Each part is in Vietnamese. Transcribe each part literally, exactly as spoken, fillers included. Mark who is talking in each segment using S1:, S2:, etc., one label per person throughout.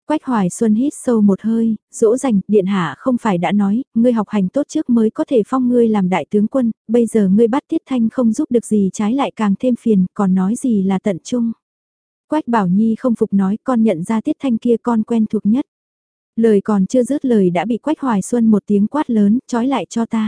S1: Quách Hoài Xuân hít sâu một hơi, dỗ dành, điện hạ không phải đã nói, ngươi học hành tốt trước mới có thể phong ngươi làm đại tướng quân, bây giờ ngươi bắt Tiết Thanh không giúp được gì trái lại càng thêm phiền, còn nói gì là tận trung. Quách Bảo Nhi không phục nói con nhận ra Tiết Thanh kia con quen thuộc nhất. Lời còn chưa dứt lời đã bị Quách Hoài Xuân một tiếng quát lớn, trói lại cho ta.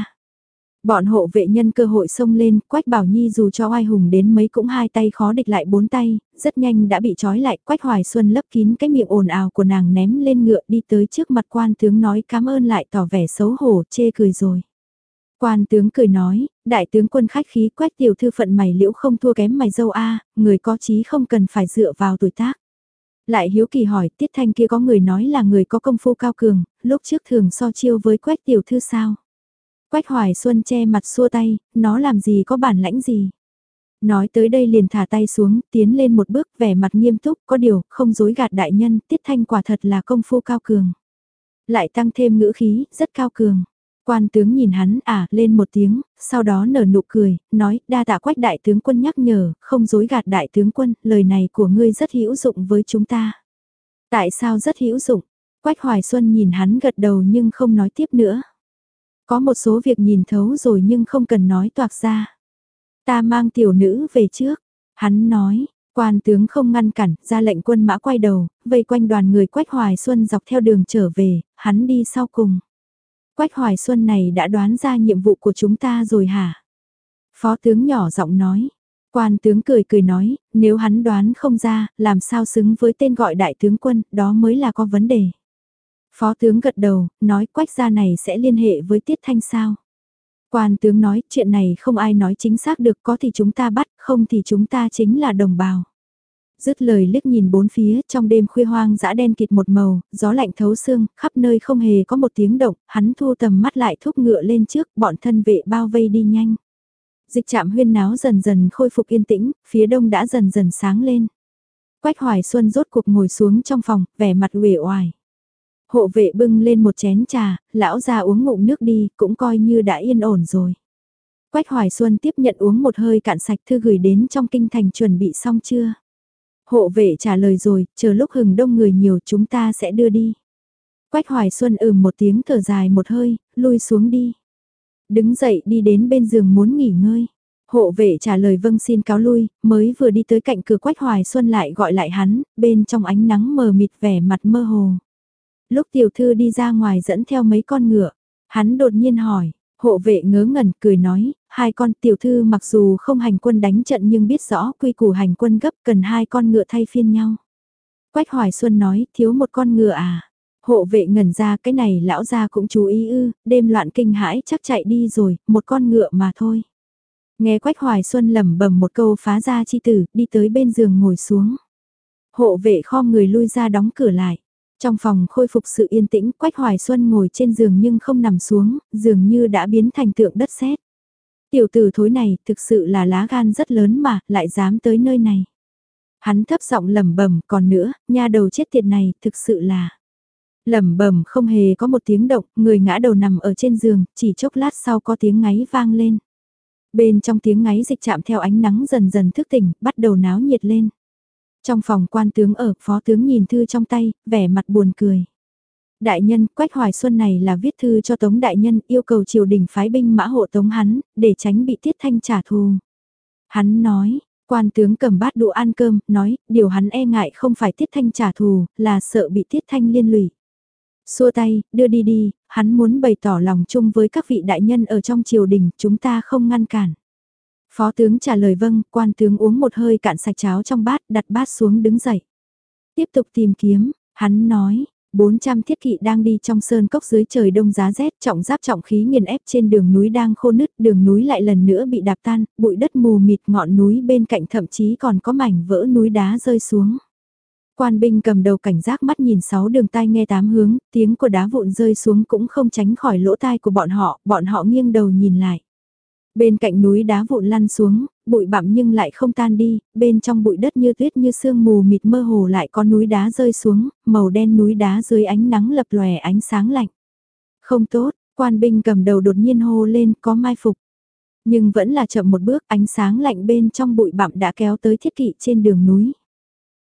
S1: Bọn hộ vệ nhân cơ hội xông lên, Quách Bảo Nhi dù cho oai hùng đến mấy cũng hai tay khó địch lại bốn tay, rất nhanh đã bị trói lại, Quách Hoài Xuân lấp kín cái miệng ồn ào của nàng ném lên ngựa đi tới trước mặt quan tướng nói cảm ơn lại tỏ vẻ xấu hổ, chê cười rồi. Quan tướng cười nói, đại tướng quân khách khí Quách tiểu thư phận mày liễu không thua kém mày dâu a, người có chí không cần phải dựa vào tuổi tác. Lại hiếu kỳ hỏi, Tiết Thanh kia có người nói là người có công phu cao cường, lúc trước thường so chiêu với Quách tiểu thư sao? Quách Hoài Xuân che mặt xua tay, nó làm gì có bản lãnh gì. Nói tới đây liền thả tay xuống, tiến lên một bước vẻ mặt nghiêm túc, có điều, không dối gạt đại nhân, Tiết Thanh quả thật là công phu cao cường. Lại tăng thêm ngữ khí, rất cao cường. Quan tướng nhìn hắn à lên một tiếng, sau đó nở nụ cười, nói đa tạ Quách đại tướng quân nhắc nhở, không dối gạt đại tướng quân, lời này của ngươi rất hữu dụng với chúng ta. Tại sao rất hữu dụng? Quách Hoài Xuân nhìn hắn gật đầu nhưng không nói tiếp nữa. Có một số việc nhìn thấu rồi nhưng không cần nói toạc ra. Ta mang tiểu nữ về trước, hắn nói, quan tướng không ngăn cản, ra lệnh quân mã quay đầu, vây quanh đoàn người Quách Hoài Xuân dọc theo đường trở về, hắn đi sau cùng. Quách Hoài Xuân này đã đoán ra nhiệm vụ của chúng ta rồi hả? Phó tướng nhỏ giọng nói. Quan tướng cười cười nói, nếu hắn đoán không ra, làm sao xứng với tên gọi đại tướng quân, đó mới là có vấn đề. Phó tướng gật đầu, nói Quách gia này sẽ liên hệ với Tiết Thanh sao? Quan tướng nói, chuyện này không ai nói chính xác được, có thì chúng ta bắt, không thì chúng ta chính là đồng bào. Dứt lời liếc nhìn bốn phía, trong đêm khuya hoang dã đen kịt một màu, gió lạnh thấu xương, khắp nơi không hề có một tiếng động, hắn thu tầm mắt lại thúc ngựa lên trước, bọn thân vệ bao vây đi nhanh. Dịch trạm huyên náo dần dần khôi phục yên tĩnh, phía đông đã dần dần sáng lên. Quách Hoài Xuân rốt cuộc ngồi xuống trong phòng, vẻ mặt uể oải. Hộ vệ bưng lên một chén trà, lão ra uống ngụm nước đi, cũng coi như đã yên ổn rồi. Quách Hoài Xuân tiếp nhận uống một hơi cạn sạch, thư gửi đến trong kinh thành chuẩn bị xong chưa? Hộ vệ trả lời rồi, chờ lúc hừng đông người nhiều chúng ta sẽ đưa đi. Quách Hoài Xuân ừm một tiếng thở dài một hơi, lui xuống đi. Đứng dậy đi đến bên giường muốn nghỉ ngơi. Hộ vệ trả lời vâng xin cáo lui, mới vừa đi tới cạnh cửa Quách Hoài Xuân lại gọi lại hắn, bên trong ánh nắng mờ mịt vẻ mặt mơ hồ. Lúc tiểu thư đi ra ngoài dẫn theo mấy con ngựa, hắn đột nhiên hỏi, hộ vệ ngớ ngẩn cười nói, hai con tiểu thư mặc dù không hành quân đánh trận nhưng biết rõ quy củ hành quân gấp cần hai con ngựa thay phiên nhau. Quách Hoài Xuân nói, thiếu một con ngựa à? Hộ vệ ngẩn ra cái này lão gia cũng chú ý ư, đêm loạn kinh hãi chắc chạy đi rồi, một con ngựa mà thôi. Nghe Quách Hoài Xuân lẩm bẩm một câu phá ra chi tử, đi tới bên giường ngồi xuống. Hộ vệ khom người lui ra đóng cửa lại. Trong phòng khôi phục sự yên tĩnh, Quách Hoài Xuân ngồi trên giường nhưng không nằm xuống, dường như đã biến thành tượng đất sét. Tiểu tử thối này thực sự là lá gan rất lớn mà, lại dám tới nơi này. Hắn thấp giọng lẩm bẩm, còn nữa, nha đầu chết tiệt này, thực sự là. Lẩm bẩm không hề có một tiếng động, người ngã đầu nằm ở trên giường, chỉ chốc lát sau có tiếng ngáy vang lên. Bên trong tiếng ngáy dịch chạm theo ánh nắng dần dần thức tỉnh, bắt đầu náo nhiệt lên. Trong phòng quan tướng ở, phó tướng nhìn thư trong tay, vẻ mặt buồn cười. Đại nhân, Quách Hoài Xuân này là viết thư cho Tống Đại Nhân yêu cầu triều đình phái binh mã hộ tống hắn, để tránh bị Tiết Thanh trả thù. Hắn nói, quan tướng cầm bát đũa ăn cơm, nói, điều hắn e ngại không phải Tiết Thanh trả thù, là sợ bị Tiết Thanh liên lụy. Xua tay, đưa đi đi, hắn muốn bày tỏ lòng chung với các vị đại nhân ở trong triều đình, chúng ta không ngăn cản. Phó tướng trả lời vâng, quan tướng uống một hơi cạn sạch cháo trong bát, đặt bát xuống đứng dậy. Tiếp tục tìm kiếm, hắn nói, bốn trăm thiết kỵ đang đi trong sơn cốc dưới trời đông giá rét, trọng giáp trọng khí nghiền ép trên đường núi đang khô nứt, đường núi lại lần nữa bị đạp tan, bụi đất mù mịt ngọn núi bên cạnh thậm chí còn có mảnh vỡ núi đá rơi xuống. Quan binh cầm đầu cảnh giác mắt nhìn sáu đường tai nghe tám hướng, tiếng của đá vụn rơi xuống cũng không tránh khỏi lỗ tai của bọn họ, bọn họ nghiêng đầu nhìn lại. Bên cạnh núi đá vụn lăn xuống, bụi bặm nhưng lại không tan đi, bên trong bụi đất như tuyết như sương mù mịt mơ hồ lại có núi đá rơi xuống, màu đen núi đá dưới ánh nắng lập lòe ánh sáng lạnh. Không tốt, quan binh cầm đầu đột nhiên hô lên có mai phục. Nhưng vẫn là chậm một bước, ánh sáng lạnh bên trong bụi bặm đã kéo tới thiết kỵ trên đường núi.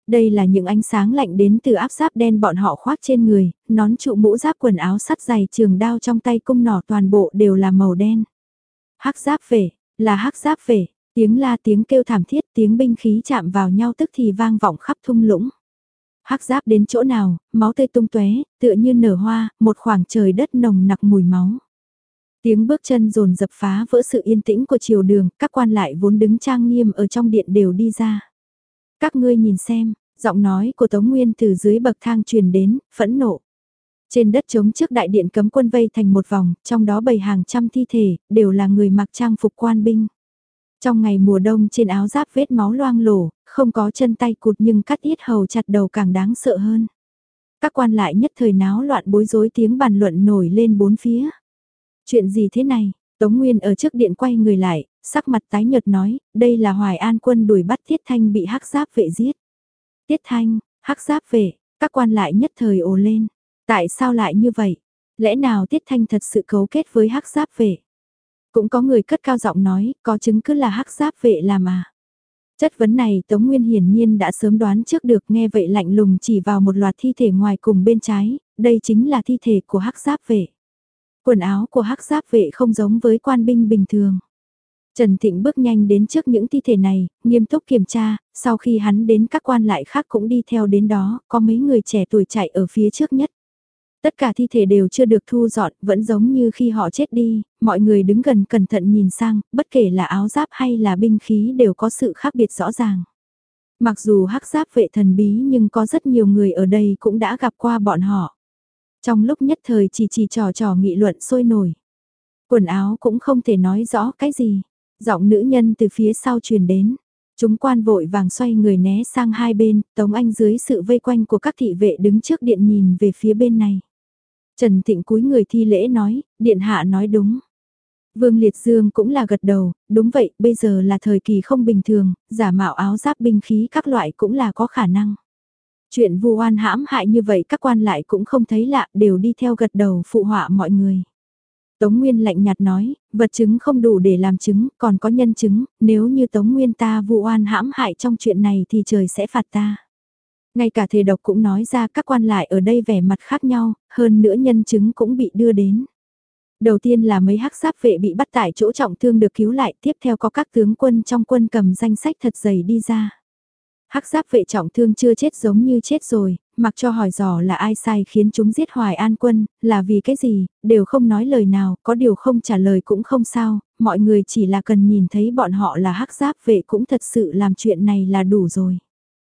S1: Đây là những ánh sáng lạnh đến từ áp giáp đen bọn họ khoác trên người, nón trụ mũ giáp quần áo sắt dày trường đao trong tay cung nỏ toàn bộ đều là màu đen. Hắc giáp vệ, là hắc giáp vệ, tiếng la tiếng kêu thảm thiết tiếng binh khí chạm vào nhau tức thì vang vọng khắp thung lũng. Hắc giáp đến chỗ nào, máu tươi tung tóe, tựa như nở hoa, một khoảng trời đất nồng nặc mùi máu. Tiếng bước chân dồn dập phá vỡ sự yên tĩnh của triều đường, các quan lại vốn đứng trang nghiêm ở trong điện đều đi ra. Các ngươi nhìn xem, giọng nói của Tống Nguyên từ dưới bậc thang truyền đến, phẫn nộ. Trên đất trống trước đại điện cấm quân vây thành một vòng, trong đó bày hàng trăm thi thể, đều là người mặc trang phục quan binh. Trong ngày mùa đông trên áo giáp vết máu loang lổ, không có chân tay cụt nhưng cắt yết hầu chặt đầu càng đáng sợ hơn. Các quan lại nhất thời náo loạn bối rối tiếng bàn luận nổi lên bốn phía. Chuyện gì thế này? Tống Nguyên ở trước điện quay người lại, sắc mặt tái nhợt nói, đây là Hoài An quân đuổi bắt Tiết Thanh bị hắc giáp vệ giết. Tiết Thanh, hắc giáp vệ, các quan lại nhất thời ồ lên. Tại sao lại như vậy? Lẽ nào Tiết Thanh thật sự cấu kết với hắc giáp vệ? Cũng có người cất cao giọng nói, có chứng cứ là hắc giáp vệ làm à? Chất vấn này Tống Nguyên hiển nhiên đã sớm đoán trước được, nghe vậy lạnh lùng chỉ vào một loạt thi thể ngoài cùng bên trái, đây chính là thi thể của hắc giáp vệ. Quần áo của hắc giáp vệ không giống với quan binh bình thường. Trần Thịnh bước nhanh đến trước những thi thể này, nghiêm túc kiểm tra, sau khi hắn đến các quan lại khác cũng đi theo đến đó, có mấy người trẻ tuổi chạy ở phía trước nhất. Tất cả thi thể đều chưa được thu dọn, vẫn giống như khi họ chết đi, mọi người đứng gần cẩn thận nhìn sang, bất kể là áo giáp hay là binh khí đều có sự khác biệt rõ ràng. Mặc dù hắc giáp vệ thần bí nhưng có rất nhiều người ở đây cũng đã gặp qua bọn họ. Trong lúc nhất thời chỉ chỉ trò trò nghị luận sôi nổi. Quần áo cũng không thể nói rõ cái gì. Giọng nữ nhân từ phía sau truyền đến. Chúng quan vội vàng xoay người né sang hai bên, Tống Anh dưới sự vây quanh của các thị vệ đứng trước điện nhìn về phía bên này. Trần Thịnh cúi người thi lễ nói, điện hạ nói đúng. Vương Liệt Dương cũng là gật đầu, đúng vậy, bây giờ là thời kỳ không bình thường, giả mạo áo giáp binh khí các loại cũng là có khả năng. Chuyện vu oan hãm hại như vậy các quan lại cũng không thấy lạ, đều đi theo gật đầu phụ họa mọi người. Tống Nguyên lạnh nhạt nói, vật chứng không đủ để làm chứng, còn có nhân chứng, nếu như Tống Nguyên ta vu oan hãm hại trong chuyện này thì trời sẽ phạt ta. Ngay cả thề độc cũng nói ra, các quan lại ở đây vẻ mặt khác nhau, hơn nữa nhân chứng cũng bị đưa đến. Đầu tiên là mấy hắc giáp vệ bị bắt tại chỗ trọng thương được cứu lại, tiếp theo có các tướng quân trong quân cầm danh sách thật dày đi ra. Hắc giáp vệ trọng thương chưa chết giống như chết rồi, mặc cho hỏi dò là ai sai khiến chúng giết Hoài An quân, là vì cái gì, đều không nói lời nào, có điều không trả lời cũng không sao, mọi người chỉ là cần nhìn thấy bọn họ là hắc giáp vệ cũng thật sự làm chuyện này là đủ rồi.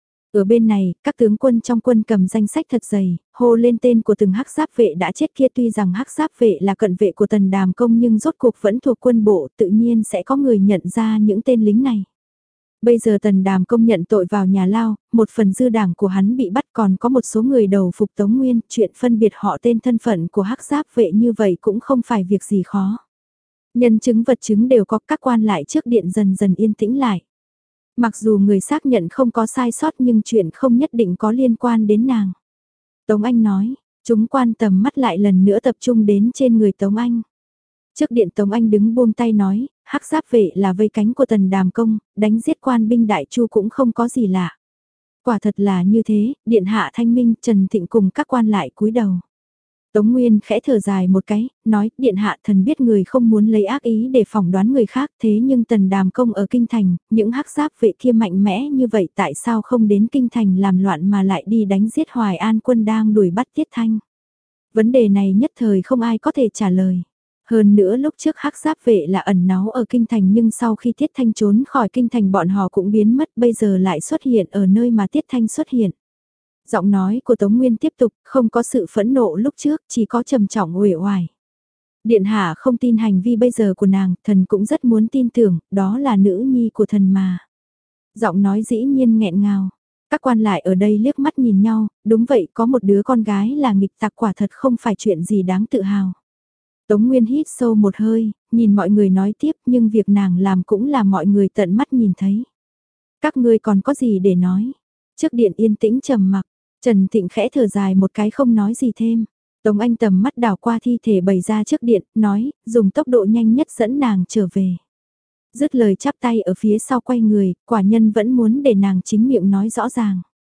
S1: Ở bên này, các tướng quân trong quân cầm danh sách thật dày, hô lên tên của từng hắc giáp vệ đã chết kia, tuy rằng hắc giáp vệ là cận vệ của Tần Đàm Công nhưng rốt cuộc vẫn thuộc quân bộ, tự nhiên sẽ có người nhận ra những tên lính này. Bây giờ Tần Đàm Công nhận tội vào nhà lao, một phần dư đảng của hắn bị bắt, còn có một số người đầu phục Tống Nguyên, chuyện phân biệt họ tên thân phận của hắc giáp vệ như vậy cũng không phải việc gì khó. Nhân chứng vật chứng đều có, các quan lại trước điện dần dần yên tĩnh lại. Mặc dù người xác nhận không có sai sót nhưng chuyện không nhất định có liên quan đến nàng. Tống Anh nói, chúng quan tầm mắt lại lần nữa tập trung đến trên người Tống Anh. Trước điện Tống Anh đứng buông tay nói, hắc giáp vệ là vây cánh của Tần Đàm Công, đánh giết quan binh Đại Chu cũng không có gì lạ. Quả thật là như thế, điện hạ thanh minh, Trần Thịnh cùng các quan lại cúi đầu. Tống Nguyên khẽ thở dài một cái, nói, điện hạ thần biết người không muốn lấy ác ý để phỏng đoán người khác, thế nhưng Tần Đàm Công ở Kinh Thành, những hắc giáp vệ kia mạnh mẽ như vậy tại sao không đến Kinh Thành làm loạn mà lại đi đánh giết Hoài An quân đang đuổi bắt Tiết Thanh. Vấn đề này nhất thời không ai có thể trả lời. Hơn nữa lúc trước hắc giáp vệ là ẩn náu ở Kinh Thành nhưng sau khi Tiết Thanh trốn khỏi Kinh Thành bọn họ cũng biến mất, bây giờ lại xuất hiện ở nơi mà Tiết Thanh xuất hiện. Giọng nói của Tống Nguyên tiếp tục, không có sự phẫn nộ lúc trước, chỉ có trầm trọng uể oải. Điện hạ không tin hành vi bây giờ của nàng, thần cũng rất muốn tin tưởng, đó là nữ nhi của thần mà. Giọng nói dĩ nhiên nghẹn ngào. Các quan lại ở đây liếc mắt nhìn nhau, đúng vậy, có một đứa con gái là nghịch tặc quả thật không phải chuyện gì đáng tự hào. Tống Nguyên hít sâu một hơi, nhìn mọi người nói tiếp, nhưng việc nàng làm cũng là mọi người tận mắt nhìn thấy. Các ngươi còn có gì để nói? Trước điện yên tĩnh trầm mặc, Trần Thịnh khẽ thở dài một cái không nói gì thêm. Tống Anh tầm mắt đảo qua thi thể bày ra trước điện, nói, dùng tốc độ nhanh nhất dẫn nàng trở về. Dứt lời chắp tay ở phía sau quay người, quả nhân vẫn muốn để nàng chính miệng nói rõ ràng.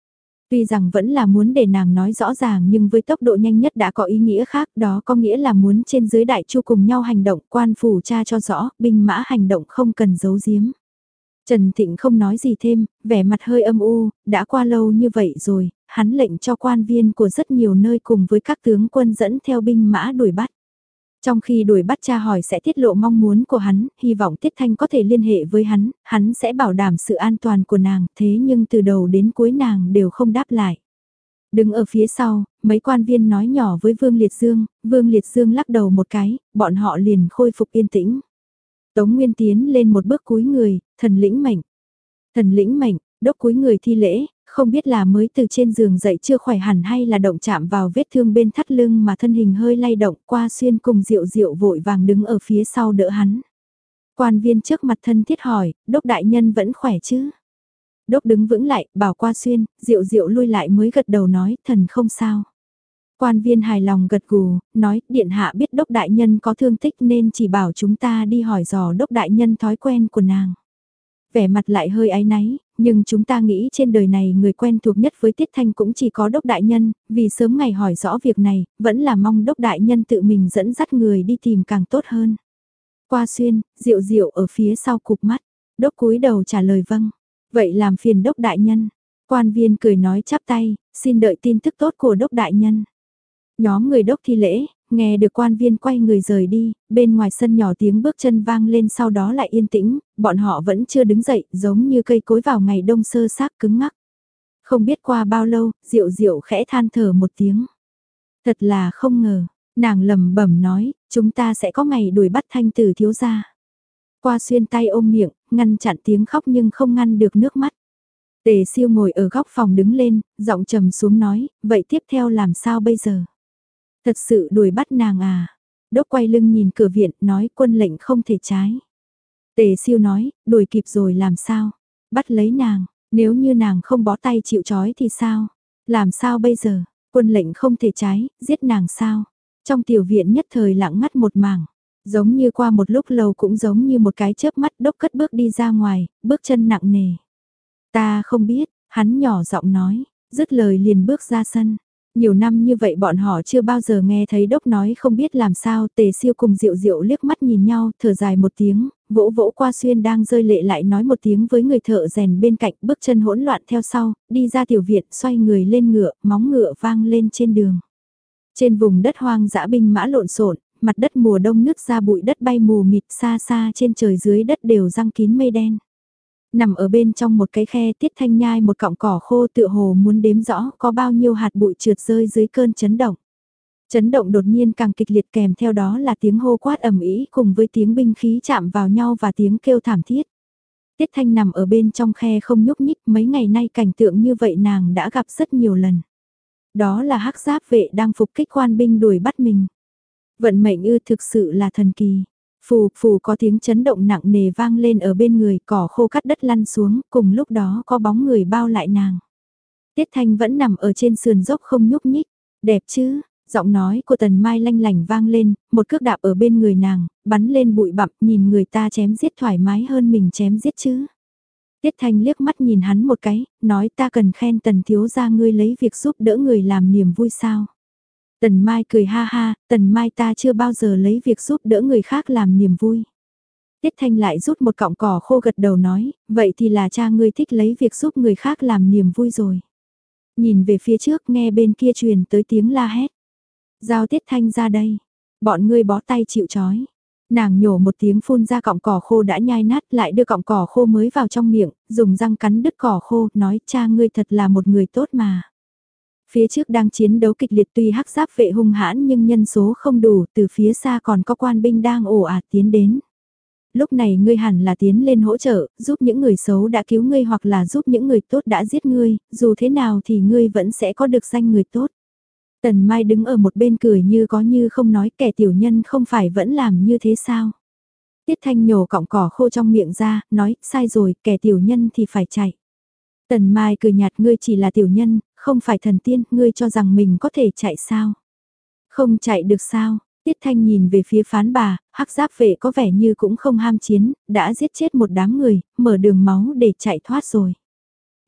S1: Tuy rằng vẫn là muốn để nàng nói rõ ràng nhưng với tốc độ nhanh nhất đã có ý nghĩa khác, đó có nghĩa là muốn trên dưới đại chu cùng nhau hành động, quan phủ cha cho rõ, binh mã hành động không cần giấu giếm. Trần Thịnh không nói gì thêm, vẻ mặt hơi âm u, đã qua lâu như vậy rồi, hắn lệnh cho quan viên của rất nhiều nơi cùng với các tướng quân dẫn theo binh mã đuổi bắt. Trong khi đuổi bắt cha hỏi sẽ tiết lộ mong muốn của hắn, hy vọng Tiết Thanh có thể liên hệ với hắn, hắn sẽ bảo đảm sự an toàn của nàng, thế nhưng từ đầu đến cuối nàng đều không đáp lại. Đứng ở phía sau, mấy quan viên nói nhỏ với Vương Liệt Dương, Vương Liệt Dương lắc đầu một cái, bọn họ liền khôi phục yên tĩnh. Tống Nguyên tiến lên một bước cúi người, thần lĩnh mệnh. Thần lĩnh mệnh, đốc cúi người thi lễ, không biết là mới từ trên giường dậy chưa khỏe hẳn hay là động chạm vào vết thương bên thắt lưng mà thân hình hơi lay động, Qua Xuyên cùng Diệu Diệu vội vàng đứng ở phía sau đỡ hắn. Quan viên trước mặt thân thiết hỏi, đốc đại nhân vẫn khỏe chứ? Đốc đứng vững lại, bảo Qua Xuyên, Diệu Diệu lui lại mới gật đầu nói, thần không sao. Quan viên hài lòng gật gù, nói, điện hạ biết đốc đại nhân có thương tích nên chỉ bảo chúng ta đi hỏi dò đốc đại nhân thói quen của nàng. Vẻ mặt lại hơi áy náy, nhưng chúng ta nghĩ trên đời này người quen thuộc nhất với Tiết Thanh cũng chỉ có đốc đại nhân, vì sớm ngày hỏi rõ việc này, vẫn là mong đốc đại nhân tự mình dẫn dắt người đi tìm càng tốt hơn. Qua Xuyên, Diệu Diệu ở phía sau cụp mắt, đốc cúi đầu trả lời vâng, vậy làm phiền đốc đại nhân. Quan viên cười nói chắp tay, xin đợi tin tức tốt của đốc đại nhân. Nhóm người đốc thi lễ, nghe được quan viên quay người rời đi, bên ngoài sân nhỏ tiếng bước chân vang lên sau đó lại yên tĩnh, bọn họ vẫn chưa đứng dậy, giống như cây cối vào ngày đông sơ xác cứng ngắc. Không biết qua bao lâu, Diệu Diệu khẽ than thở một tiếng. Thật là không ngờ, nàng lẩm bẩm nói, chúng ta sẽ có ngày đuổi bắt Thanh tử thiếu gia. Qua Xuyên tay ôm miệng, ngăn chặn tiếng khóc nhưng không ngăn được nước mắt. Tề Siêu ngồi ở góc phòng đứng lên, giọng trầm xuống nói, vậy tiếp theo làm sao bây giờ? Thật sự đuổi bắt nàng à? Đốc quay lưng nhìn cửa viện, nói quân lệnh không thể trái. Tề Siêu nói, đuổi kịp rồi làm sao? Bắt lấy nàng, nếu như nàng không bó tay chịu trói thì sao? Làm sao bây giờ? Quân lệnh không thể trái, giết nàng sao? Trong tiểu viện nhất thời lặng ngắt một mảng. Giống như qua một lúc lâu cũng giống như một cái chớp mắt, Đốc cất bước đi ra ngoài, bước chân nặng nề. Ta không biết, hắn nhỏ giọng nói, dứt lời liền bước ra sân. Nhiều năm như vậy bọn họ chưa bao giờ nghe thấy Đốc nói không biết làm sao. Tề Siêu cùng Diệu Diệu liếc mắt nhìn nhau, thở dài một tiếng, vỗ vỗ Qua Xuyên đang rơi lệ lại nói một tiếng với người thợ rèn bên cạnh, bước chân hỗn loạn theo sau, đi ra tiểu viện, xoay người lên ngựa, móng ngựa vang lên trên đường. Trên vùng đất hoang dã binh mã lộn xộn, mặt đất mùa đông nứt ra bụi đất bay mù mịt, xa xa trên trời dưới đất đều răng kín mây đen. Nằm ở bên trong một cái khe, Tiết Thanh nhai một cọng cỏ khô, tựa hồ muốn đếm rõ có bao nhiêu hạt bụi trượt rơi dưới cơn chấn động. Chấn động đột nhiên càng kịch liệt, kèm theo đó là tiếng hô quát ầm ĩ cùng với tiếng binh khí chạm vào nhau và tiếng kêu thảm thiết. Tiết Thanh nằm ở bên trong khe không nhúc nhích, mấy ngày nay cảnh tượng như vậy nàng đã gặp rất nhiều lần. Đó là hắc giáp vệ đang phục kích quan binh đuổi bắt mình. Vận mệnh ư, thực sự là thần kỳ. Phù phù có tiếng chấn động nặng nề vang lên ở bên người, cỏ khô cắt đất lăn xuống, cùng lúc đó có bóng người bao lại nàng. Tiết Thanh vẫn nằm ở trên sườn dốc không nhúc nhích, đẹp chứ, giọng nói của Tần Mai lanh lành vang lên, một cước đạp ở bên người nàng, bắn lên bụi bặm, nhìn người ta chém giết thoải mái hơn mình chém giết chứ. Tiết Thanh liếc mắt nhìn hắn một cái, nói ta cần khen Tần thiếu gia ngươi lấy việc giúp đỡ người làm niềm vui sao. Tần Mai cười ha ha, Tần Mai ta chưa bao giờ lấy việc giúp đỡ người khác làm niềm vui. Tiết Thanh lại rút một cọng cỏ khô gật đầu nói, vậy thì là cha ngươi thích lấy việc giúp người khác làm niềm vui rồi. Nhìn về phía trước nghe bên kia truyền tới tiếng la hét. Giao Tiết Thanh ra đây, bọn ngươi bó tay chịu trói. Nàng nhổ một tiếng phun ra cọng cỏ khô đã nhai nát, lại đưa cọng cỏ khô mới vào trong miệng, dùng răng cắn đứt cỏ khô, nói cha ngươi thật là một người tốt mà. Phía trước đang chiến đấu kịch liệt, tuy hắc giáp vệ hung hãn nhưng nhân số không đủ, từ phía xa còn có quan binh đang ồ ạt tiến đến. Lúc này ngươi hẳn là tiến lên hỗ trợ, giúp những người xấu đã cứu ngươi hoặc là giúp những người tốt đã giết ngươi, dù thế nào thì ngươi vẫn sẽ có được danh người tốt. Tần Mai đứng ở một bên cười như có như không, nói kẻ tiểu nhân không phải vẫn làm như thế sao. Tiết Thanh nhổ cọng cỏ khô trong miệng ra, nói sai rồi, kẻ tiểu nhân thì phải chạy. Tần Mai cười nhạt, ngươi chỉ là tiểu nhân, không phải thần tiên, ngươi cho rằng mình có thể chạy sao? Không chạy được sao? Tiết Thanh nhìn về phía phán bà, hắc giáp vệ có vẻ như cũng không ham chiến, đã giết chết một đám người, mở đường máu để chạy thoát rồi.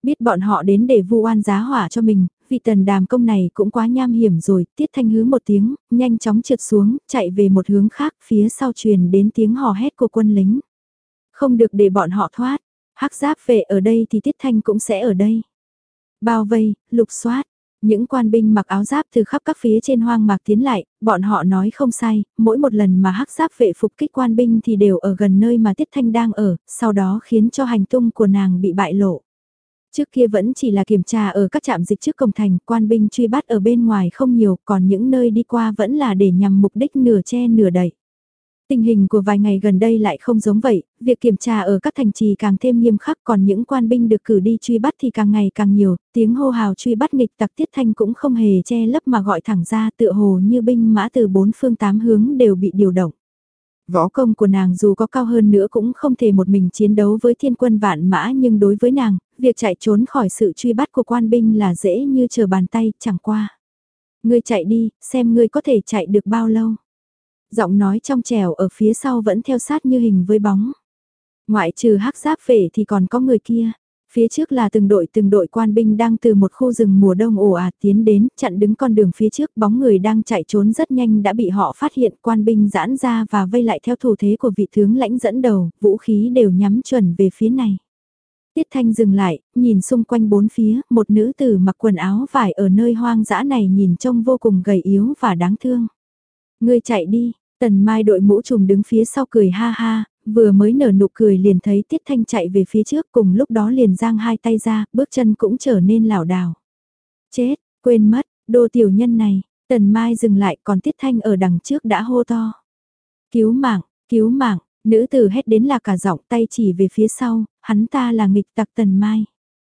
S1: Biết bọn họ đến để vu oan giá hỏa cho mình, vị tần đàm công này cũng quá nham hiểm rồi, Tiết Thanh hứ một tiếng, nhanh chóng trượt xuống, chạy về một hướng khác, phía sau truyền đến tiếng hò hét của quân lính. Không được để bọn họ thoát, hắc giáp vệ ở đây thì Tiết Thanh cũng sẽ ở đây. Bao vây, lục soát. Những quan binh mặc áo giáp từ khắp các phía trên hoang mạc tiến lại, bọn họ nói không sai, mỗi một lần mà hắc giáp vệ phục kích quan binh thì đều ở gần nơi mà Tiết Thanh đang ở, sau đó khiến cho hành tung của nàng bị bại lộ. Trước kia vẫn chỉ là kiểm tra ở các trạm dịch trước cổng thành, quan binh truy bắt ở bên ngoài không nhiều, còn những nơi đi qua vẫn là để nhằm mục đích nửa che nửa đậy. Tình hình của vài ngày gần đây lại không giống vậy, việc kiểm tra ở các thành trì càng thêm nghiêm khắc, còn những quan binh được cử đi truy bắt thì càng ngày càng nhiều, tiếng hô hào truy bắt nghịch tặc Tiết Thanh cũng không hề che lấp mà gọi thẳng ra, tựa hồ như binh mã từ bốn phương tám hướng đều bị điều động. Võ công của nàng dù có cao hơn nữa cũng không thể một mình chiến đấu với thiên quân vạn mã, nhưng đối với nàng, việc chạy trốn khỏi sự truy bắt của quan binh là dễ như trở bàn tay, chẳng qua. Ngươi chạy đi, xem ngươi có thể chạy được bao lâu. Giọng nói trong trẻo ở phía sau vẫn theo sát như hình với bóng. Ngoại trừ hắc giáp vệ thì còn có người kia. Phía trước là từng đội từng đội quan binh đang từ một khu rừng mùa đông ồ ạt tiến đến, chặn đứng con đường phía trước, bóng người đang chạy trốn rất nhanh đã bị họ phát hiện, quan binh giãn ra và vây lại theo thủ thế của vị tướng lãnh dẫn đầu, vũ khí đều nhắm chuẩn về phía này. Tiết Thanh dừng lại, nhìn xung quanh bốn phía, một nữ tử mặc quần áo vải ở nơi hoang dã này nhìn trông vô cùng gầy yếu và đáng thương. Ngươi chạy đi, Tần Mai đội mũ trùm đứng phía sau cười ha ha, vừa mới nở nụ cười liền thấy Tiết Thanh chạy về phía trước, cùng lúc đó liền giang hai tay ra, bước chân cũng trở nên lảo đảo. Chết, quên mất, đồ tiểu nhân này, Tần Mai dừng lại, còn Tiết Thanh ở đằng trước đã hô to. Cứu mạng, cứu mạng, nữ tử hét đến là cả giọng, tay chỉ về phía sau, hắn ta là nghịch tặc Tần Mai.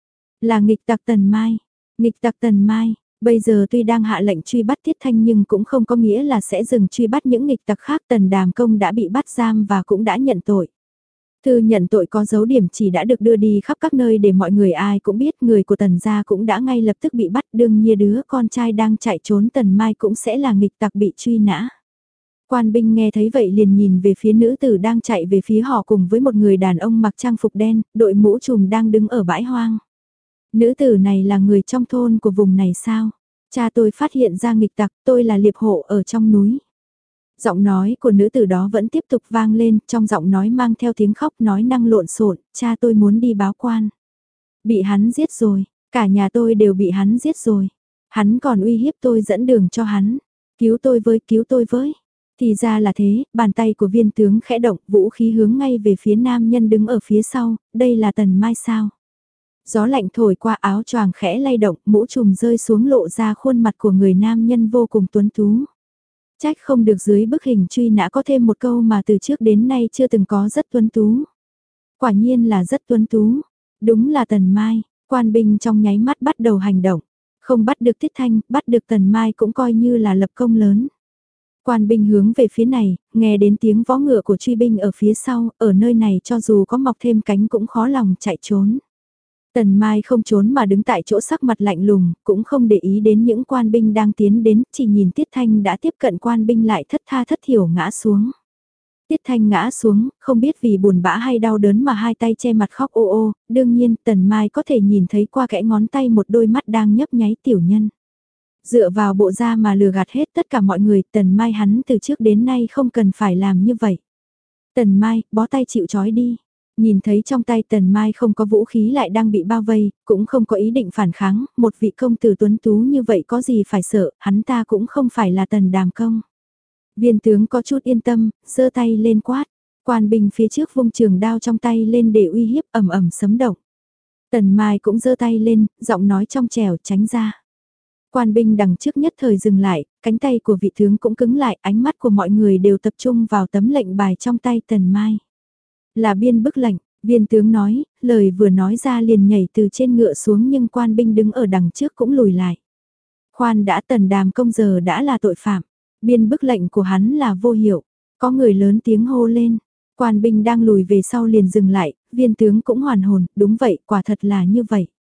S1: Là nghịch tặc Tần Mai, nghịch tặc Tần Mai. Bây giờ tuy đang hạ lệnh truy bắt Tiết Thanh nhưng cũng không có nghĩa là sẽ dừng truy bắt những nghịch tặc khác. Tần Đàm Công đã bị bắt giam và cũng đã nhận tội. Thư nhận tội có dấu điểm chỉ đã được đưa đi khắp các nơi để mọi người ai cũng biết, người của Tần gia cũng đã ngay lập tức bị bắt, đương nhiên đứa con trai đang chạy trốn Tần Mai cũng sẽ là nghịch tặc bị truy nã. Quan binh nghe thấy vậy liền nhìn về phía nữ tử đang chạy về phía họ cùng với một người đàn ông mặc trang phục đen, đội mũ trùm đang đứng ở bãi hoang. Nữ tử này là người trong thôn của vùng này sao? Cha tôi phát hiện ra nghịch tặc, tôi là liệp hộ ở trong núi. Giọng nói của nữ tử đó vẫn tiếp tục vang lên, trong giọng nói mang theo tiếng khóc nói năng lộn xộn, cha tôi muốn đi báo quan. Bị hắn giết rồi, cả nhà tôi đều bị hắn giết rồi. Hắn còn uy hiếp tôi dẫn đường cho hắn. Cứu tôi với, cứu tôi với. Thì ra là thế, bàn tay của viên tướng khẽ động, vũ khí hướng ngay về phía nam nhân đứng ở phía sau, đây là Tần Mai sao? Gió lạnh thổi qua áo choàng khẽ lay động, mũ trùm rơi xuống lộ ra khuôn mặt của người nam nhân vô cùng tuấn tú. Trách không được dưới bức hình truy nã có thêm một câu mà từ trước đến nay chưa từng có, rất tuấn tú. Quả nhiên là rất tuấn tú. Đúng là Tần Mai, quan binh trong nháy mắt bắt đầu hành động. Không bắt được Tiết Thanh, bắt được Tần Mai cũng coi như là lập công lớn. Quan binh hướng về phía này, nghe đến tiếng vó ngựa của truy binh ở phía sau, ở nơi này cho dù có mọc thêm cánh cũng khó lòng chạy trốn. Tần Mai không trốn mà đứng tại chỗ sắc mặt lạnh lùng, cũng không để ý đến những quan binh đang tiến đến, chỉ nhìn Tiết Thanh đã tiếp cận quan binh lại thất tha thất thiểu ngã xuống. Tiết Thanh ngã xuống, không biết vì buồn bã hay đau đớn mà hai tay che mặt khóc ô ô, đương nhiên Tần Mai có thể nhìn thấy qua kẽ ngón tay một đôi mắt đang nhấp nháy tiểu nhân. Dựa vào bộ da mà lừa gạt hết tất cả mọi người, Tần Mai hắn từ trước đến nay không cần phải làm như vậy. Tần Mai, bó tay chịu trói đi. Nhìn thấy trong tay Tần Mai không có vũ khí lại đang bị bao vây, cũng không có ý định phản kháng, một vị công tử tuấn tú như vậy có gì phải sợ, hắn ta cũng không phải là Tần Đàm Công. Viên tướng có chút yên tâm, giơ tay lên quát, quan binh phía trước vung trường đao trong tay lên để uy hiếp, ầm ầm sấm động. Tần Mai cũng giơ tay lên, giọng nói trong trẻo, tránh ra. Quan binh đằng trước nhất thời dừng lại, cánh tay của vị tướng cũng cứng lại, ánh mắt của mọi người đều tập trung vào tấm lệnh bài trong tay Tần Mai. Là biên bức lệnh, viên tướng nói, lời vừa nói ra liền nhảy từ trên ngựa xuống nhưng quan binh đứng ở đằng trước cũng lùi lại. Khoan đã, Tần Đàm Công giờ đã là tội phạm, biên bức lệnh của hắn là vô hiệu, có người lớn tiếng hô lên, quan binh đang lùi về sau liền dừng lại, viên tướng cũng hoàn hồn, đúng vậy, quả thật là như vậy.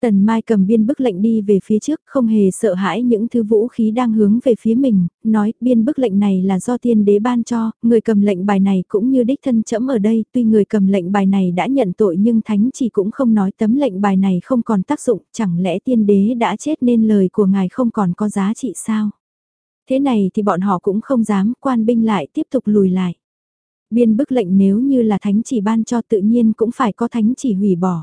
S1: Tần Mai cầm biên bức lệnh đi về phía trước, không hề sợ hãi những thứ vũ khí đang hướng về phía mình, nói biên bức lệnh này là do tiên đế ban cho, người cầm lệnh bài này cũng như đích thân trẫm ở đây, tuy người cầm lệnh bài này đã nhận tội nhưng thánh chỉ cũng không nói tấm lệnh bài này không còn tác dụng, chẳng lẽ tiên đế đã chết nên lời của ngài không còn có giá trị sao? Thế này thì bọn họ cũng không dám, quan binh lại tiếp tục lùi lại. Biên bức lệnh nếu như là thánh chỉ ban cho tự nhiên cũng phải có thánh chỉ hủy bỏ.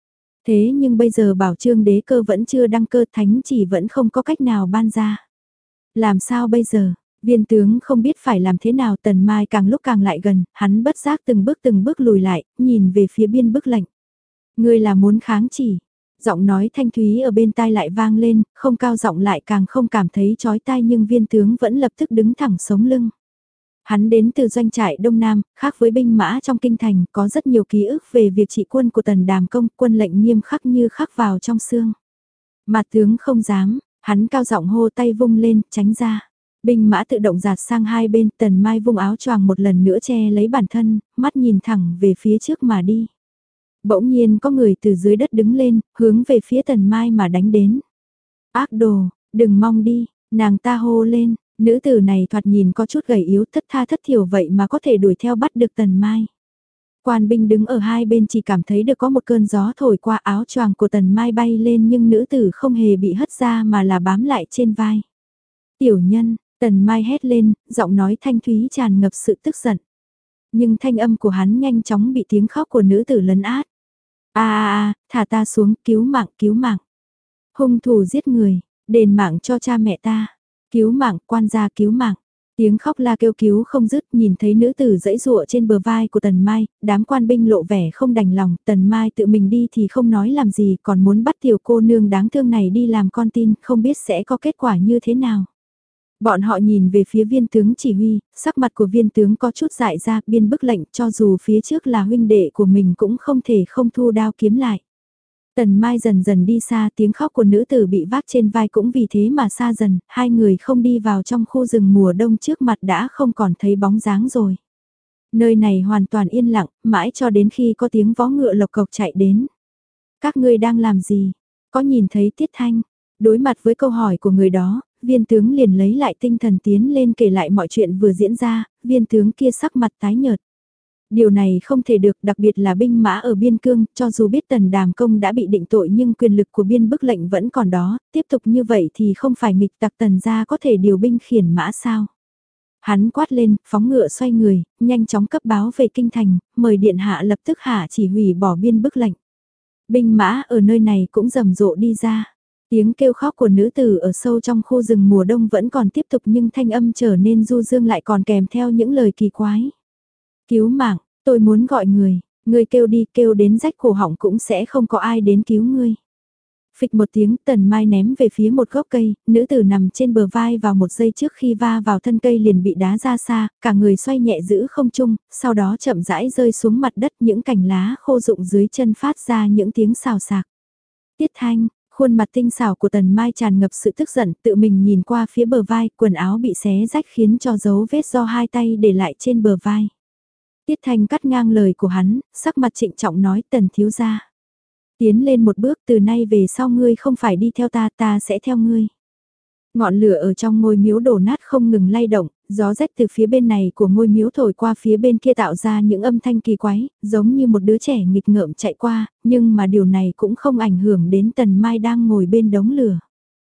S1: Thế nhưng bây giờ bảo trương đế cơ vẫn chưa đăng cơ, thánh chỉ vẫn không có cách nào ban ra. Làm sao bây giờ? Viên tướng không biết phải làm thế nào, Tần Mai càng lúc càng lại gần, hắn bất giác từng bước từng bước lùi lại, nhìn về phía biên bức lệnh. Ngươi là muốn kháng chỉ. Giọng nói thanh thúy ở bên tai lại vang lên, không cao giọng lại càng không cảm thấy chói tai, nhưng viên tướng vẫn lập tức đứng thẳng sống lưng. Hắn đến từ doanh trại Đông Nam, khác với binh mã trong kinh thành, có rất nhiều ký ức về việc trị quân của Tần Đàm Công, quân lệnh nghiêm khắc như khắc vào trong xương. Mà tướng không dám, hắn cao giọng hô, tay vung lên, tránh ra. Binh mã tự động giạt sang hai bên, Tần Mai vung áo choàng một lần nữa che lấy bản thân, mắt nhìn thẳng về phía trước mà đi. Bỗng nhiên có người từ dưới đất đứng lên, hướng về phía Tần Mai mà đánh đến. Ác đồ, đừng mong đi, nàng ta hô lên. Nữ tử này thoạt nhìn có chút gầy yếu, thất tha thất thiểu vậy mà có thể đuổi theo bắt được Tần Mai. Quan binh đứng ở hai bên chỉ cảm thấy được có một cơn gió thổi qua, áo choàng của Tần Mai bay lên, nhưng nữ tử không hề bị hất ra mà là bám lại trên vai. Tiểu nhân, Tần Mai hét lên, giọng nói thanh thúy tràn ngập sự tức giận. Nhưng thanh âm của hắn nhanh chóng bị tiếng khóc của nữ tử lấn át. A a a, thả ta xuống, cứu mạng, cứu mạng. Hung thủ giết người, đền mạng cho cha mẹ ta. Cứu mạng, quan gia cứu mạng. Tiếng khóc la kêu cứu không dứt, nhìn thấy nữ tử giãy giụa trên bờ vai của Tần Mai, đám quan binh lộ vẻ không đành lòng, Tần Mai tự mình đi thì không nói làm gì, còn muốn bắt tiểu cô nương đáng thương này đi làm con tin, không biết sẽ có kết quả như thế nào. Bọn họ nhìn về phía viên tướng chỉ huy, sắc mặt của viên tướng có chút dại ra, biên bức lệnh, cho dù phía trước là huynh đệ của mình cũng không thể không thu đao kiếm lại. Tần Mai dần dần đi xa, tiếng khóc của nữ tử bị vác trên vai cũng vì thế mà xa dần, hai người không đi vào trong khu rừng mùa đông trước mặt đã không còn thấy bóng dáng rồi. Nơi này hoàn toàn yên lặng, mãi cho đến khi có tiếng vó ngựa lộc cộc chạy đến. Các ngươi đang làm gì? Có nhìn thấy Tiết Thanh? Đối mặt với câu hỏi của người đó, viên tướng liền lấy lại tinh thần tiến lên kể lại mọi chuyện vừa diễn ra, viên tướng kia sắc mặt tái nhợt. Điều này không thể được, đặc biệt là binh mã ở biên cương, cho dù biết Tần Đàm Công đã bị định tội nhưng quyền lực của biên bức lệnh vẫn còn đó, tiếp tục như vậy thì không phải nghịch tặc Tần gia có thể điều binh khiển mã sao. Hắn quát lên, phóng ngựa xoay người, nhanh chóng cấp báo về kinh thành, mời điện hạ lập tức hạ chỉ hủy bỏ biên bức lệnh. Binh mã ở nơi này cũng rầm rộ đi ra. Tiếng kêu khóc của nữ tử ở sâu trong khu rừng mùa đông vẫn còn tiếp tục, nhưng thanh âm trở nên du dương lại còn kèm theo những lời kỳ quái. Cứu mạng, tôi muốn gọi người, người kêu đi, kêu đến rách cổ họng cũng sẽ không có ai đến cứu ngươi. Phịch một tiếng, Tần Mai ném về phía một gốc cây, nữ tử nằm trên bờ vai vào một giây trước khi va vào thân cây liền bị đá ra xa, cả người xoay nhẹ giữ không trung, sau đó chậm rãi rơi xuống mặt đất, những cành lá khô rụng dưới chân phát ra những tiếng xào xạc. Tiết Thanh, khuôn mặt tinh xảo của Tần Mai tràn ngập sự tức giận, tự mình nhìn qua phía bờ vai, quần áo bị xé rách khiến cho dấu vết do hai tay để lại trên bờ vai. Tiết Thanh cắt ngang lời của hắn, sắc mặt trịnh trọng nói, Tần thiếu gia. Tiến lên một bước, từ nay về sau ngươi không phải đi theo ta, ta sẽ theo ngươi. Ngọn lửa ở trong ngôi miếu đổ nát không ngừng lay động, gió rét từ phía bên này của ngôi miếu thổi qua phía bên kia tạo ra những âm thanh kỳ quái, giống như một đứa trẻ nghịch ngợm chạy qua, nhưng mà điều này cũng không ảnh hưởng đến Tần Mai đang ngồi bên đống lửa.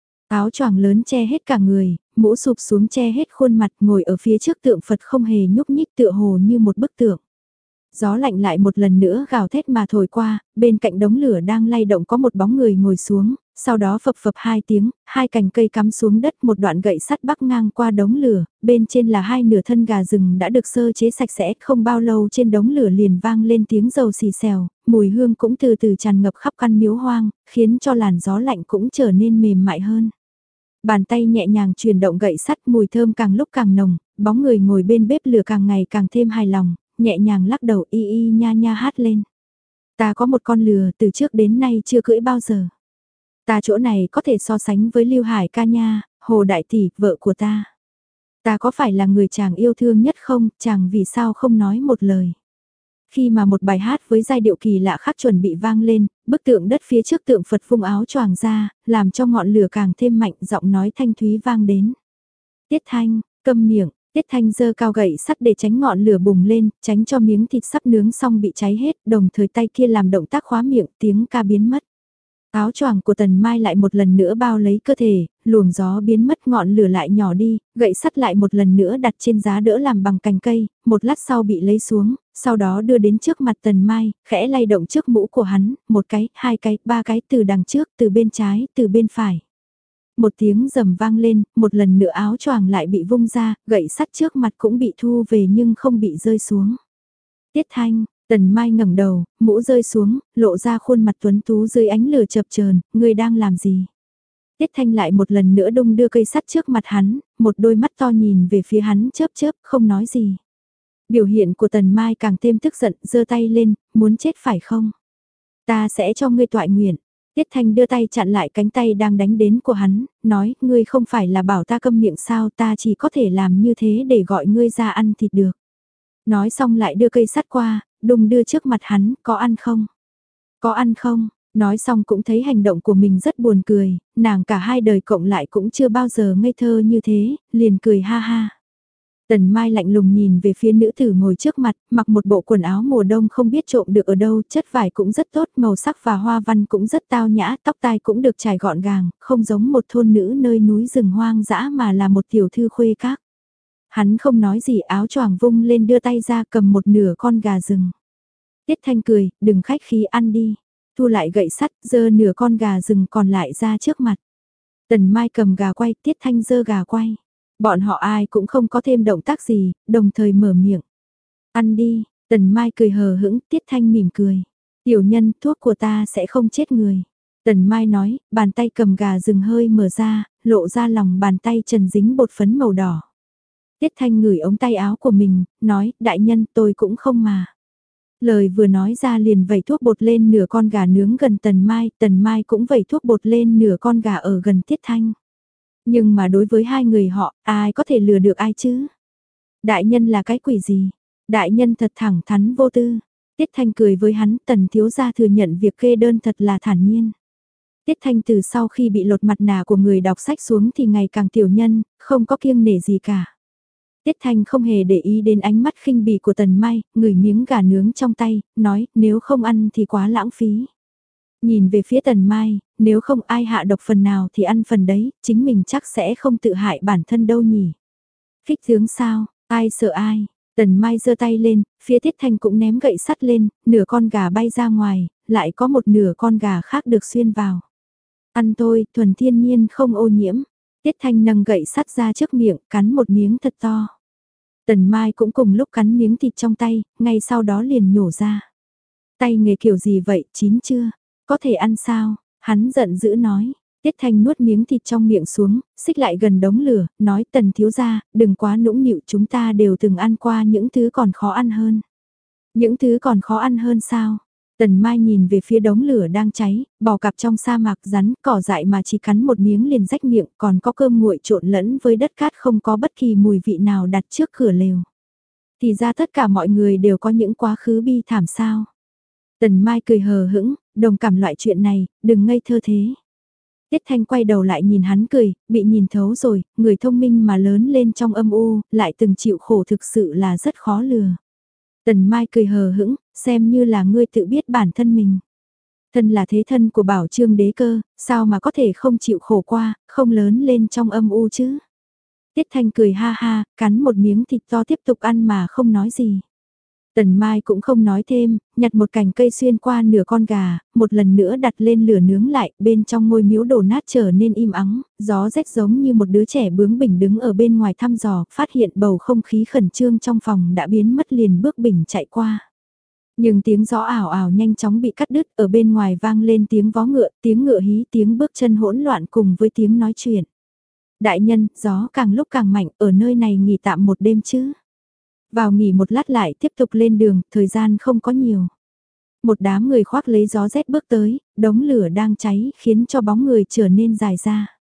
S1: Áo choàng lớn che hết cả người, mũ sụp xuống che hết khuôn mặt, ngồi ở phía trước tượng Phật không hề nhúc nhích, tựa hồ như một bức tượng. Gió lạnh lại một lần nữa gào thét mà thổi qua, bên cạnh đống lửa đang lay động có một bóng người ngồi xuống, sau đó phập phập hai tiếng, hai cành cây cắm xuống đất, một đoạn gậy sắt bắc ngang qua đống lửa, bên trên là hai nửa thân gà rừng đã được sơ chế sạch sẽ, không bao lâu trên đống lửa liền vang lên tiếng dầu xì xèo, mùi hương cũng từ từ tràn ngập khắp căn miếu hoang, khiến cho làn gió lạnh cũng trở nên mềm mại hơn. Bàn tay nhẹ nhàng chuyển động gậy sắt, mùi thơm càng lúc càng nồng, bóng người ngồi bên bếp lửa càng ngày càng thêm hài lòng, nhẹ nhàng lắc đầu y y nha nha hát lên. Ta có một con lừa từ trước đến nay chưa cưỡi bao giờ. Ta chỗ này có thể so sánh với Lưu Hải ca nha, Hồ Đại Tỷ, vợ của ta. Ta có phải là người chàng yêu thương nhất không, chàng vì sao không nói một lời. Khi mà một bài hát với giai điệu kỳ lạ khác chuẩn bị vang lên, bức tượng đất phía trước tượng Phật vung áo choàng ra, làm cho ngọn lửa càng thêm mạnh, giọng nói thanh thúy vang đến. Tiết Thanh, câm miệng, Tiết Thanh giơ cao gậy sắt để tránh ngọn lửa bùng lên, tránh cho miếng thịt sắp nướng xong bị cháy hết, đồng thời tay kia làm động tác khóa miệng, tiếng ca biến mất. Áo choàng của Tần Mai lại một lần nữa bao lấy cơ thể, luồng gió biến mất, ngọn lửa lại nhỏ đi, gậy sắt lại một lần nữa đặt trên giá đỡ làm bằng cành cây, một lát sau bị lấy xuống, sau đó đưa đến trước mặt Tần Mai, khẽ lay động trước mũ của hắn, một cái, hai cái, ba cái, từ đằng trước, từ bên trái, từ bên phải. Một tiếng rầm vang lên, một lần nữa áo choàng lại bị vung ra, gậy sắt trước mặt cũng bị thu về nhưng không bị rơi xuống. Tiết Thanh, Tần Mai ngẩng đầu, mũ rơi xuống, lộ ra khuôn mặt tuấn tú dưới ánh lửa chập chờn, ngươi đang làm gì? Tiết Thanh lại một lần nữa đung đưa cây sắt trước mặt hắn, một đôi mắt to nhìn về phía hắn chớp chớp, không nói gì. Biểu hiện của Tần Mai càng thêm tức giận, giơ tay lên, muốn chết phải không? Ta sẽ cho ngươi toại nguyện. Tiết Thanh đưa tay chặn lại cánh tay đang đánh đến của hắn, nói, ngươi không phải là bảo ta câm miệng sao, ta chỉ có thể làm như thế để gọi ngươi ra ăn thịt được. Nói xong lại đưa cây sắt qua, đùng đưa trước mặt hắn, có ăn không? Có ăn không? Nói xong cũng thấy hành động của mình rất buồn cười, nàng cả hai đời cộng lại cũng chưa bao giờ ngây thơ như thế, liền cười ha ha. Tần Mai lạnh lùng nhìn về phía nữ tử ngồi trước mặt, mặc một bộ quần áo mùa đông không biết trộm được ở đâu, chất vải cũng rất tốt, màu sắc và hoa văn cũng rất tao nhã, tóc tai cũng được trải gọn gàng, không giống một thôn nữ nơi núi rừng hoang dã mà là một tiểu thư khuê các. Hắn không nói gì, áo choàng vung lên đưa tay ra cầm một nửa con gà rừng. Tiết Thanh cười, đừng khách khí, ăn đi. Thu lại gậy sắt, giơ nửa con gà rừng còn lại ra trước mặt. Tần Mai cầm gà quay, Tiết Thanh giơ gà quay. Bọn họ ai cũng không có thêm động tác gì, đồng thời mở miệng. Ăn đi, Tần Mai cười hờ hững, Tiết Thanh mỉm cười. Tiểu nhân, thuốc của ta sẽ không chết người. Tần Mai nói, bàn tay cầm gà rừng hơi mở ra, lộ ra lòng bàn tay trần dính bột phấn màu đỏ. Tiết Thanh ngửi ống tay áo của mình, nói, đại nhân tôi cũng không mà. Lời vừa nói ra liền vẩy thuốc bột lên nửa con gà nướng gần Tần Mai, Tần Mai cũng vẩy thuốc bột lên nửa con gà ở gần Tiết Thanh. Nhưng mà đối với hai người họ, ai có thể lừa được ai chứ? Đại nhân là cái quỷ gì? Đại nhân thật thẳng thắn vô tư. Tiết Thanh cười với hắn, Tần thiếu gia thừa nhận việc kê đơn thật là thản nhiên. Tiết Thanh từ sau khi bị lột mặt nạ của người đọc sách xuống thì ngày càng tiểu nhân, không có kiêng nể gì cả. Tiết Thanh không hề để ý đến ánh mắt khinh bỉ của Tần Mai, ngửi miếng gà nướng trong tay, nói nếu không ăn thì quá lãng phí. Nhìn về phía Tần Mai, nếu không ai hạ độc phần nào thì ăn phần đấy, chính mình chắc sẽ không tự hại bản thân đâu nhỉ. Khích tướng sao, ai sợ ai. Tần Mai giơ tay lên, phía Tiết Thanh cũng ném gậy sắt lên, nửa con gà bay ra ngoài, lại có một nửa con gà khác được xuyên vào. Ăn thôi, thuần thiên nhiên không ô nhiễm. Tiết Thanh nâng gậy sắt ra trước miệng, cắn một miếng thật to. Tần Mai cũng cùng lúc cắn miếng thịt trong tay, ngay sau đó liền nhổ ra. Tay nghề kiểu gì vậy, chín chưa? Có thể ăn sao? Hắn giận dữ nói. Tiết Thanh nuốt miếng thịt trong miệng xuống, xích lại gần đống lửa, nói Tần thiếu gia, đừng quá nũng nịu, chúng ta đều từng ăn qua những thứ còn khó ăn hơn. Những thứ còn khó ăn hơn sao? Tần Mai nhìn về phía đống lửa đang cháy, bò cạp trong sa mạc rắn, cỏ dại mà chỉ cắn một miếng liền rách miệng, còn có cơm nguội trộn lẫn với đất cát không có bất kỳ mùi vị nào đặt trước cửa lều. Thì ra tất cả mọi người đều có những quá khứ bi thảm sao. Tần Mai cười hờ hững, đồng cảm loại chuyện này, đừng ngây thơ thế. Tiết Thanh quay đầu lại nhìn hắn cười, bị nhìn thấu rồi, người thông minh mà lớn lên trong âm u, lại từng chịu khổ thực sự là rất khó lừa. Tần Mai cười hờ hững, xem như là ngươi tự biết bản thân mình. Thân là thế thân của Bảo Trương đế cơ, sao mà có thể không chịu khổ qua, không lớn lên trong âm u chứ. Tiết Thanh cười ha ha, cắn một miếng thịt to tiếp tục ăn mà không nói gì. Tần Mai cũng không nói thêm, nhặt một cành cây xuyên qua nửa con gà, một lần nữa đặt lên lửa nướng lại, bên trong ngôi miếu đổ nát trở nên im ắng, gió rét giống như một đứa trẻ bướng bỉnh đứng ở bên ngoài thăm dò, phát hiện bầu không khí khẩn trương trong phòng đã biến mất liền bước bỉnh chạy qua. Nhưng tiếng gió ảo ảo nhanh chóng bị cắt đứt, ở bên ngoài vang lên tiếng vó ngựa, tiếng ngựa hí, tiếng bước chân hỗn loạn cùng với tiếng nói chuyện. Đại nhân, gió càng lúc càng mạnh, ở nơi này nghỉ tạm một đêm chứ. Vào nghỉ một lát lại tiếp tục lên đường, thời gian không có nhiều. Một đám người khoác lấy gió rét bước tới, đống lửa đang cháy khiến cho bóng người trở nên dài ra.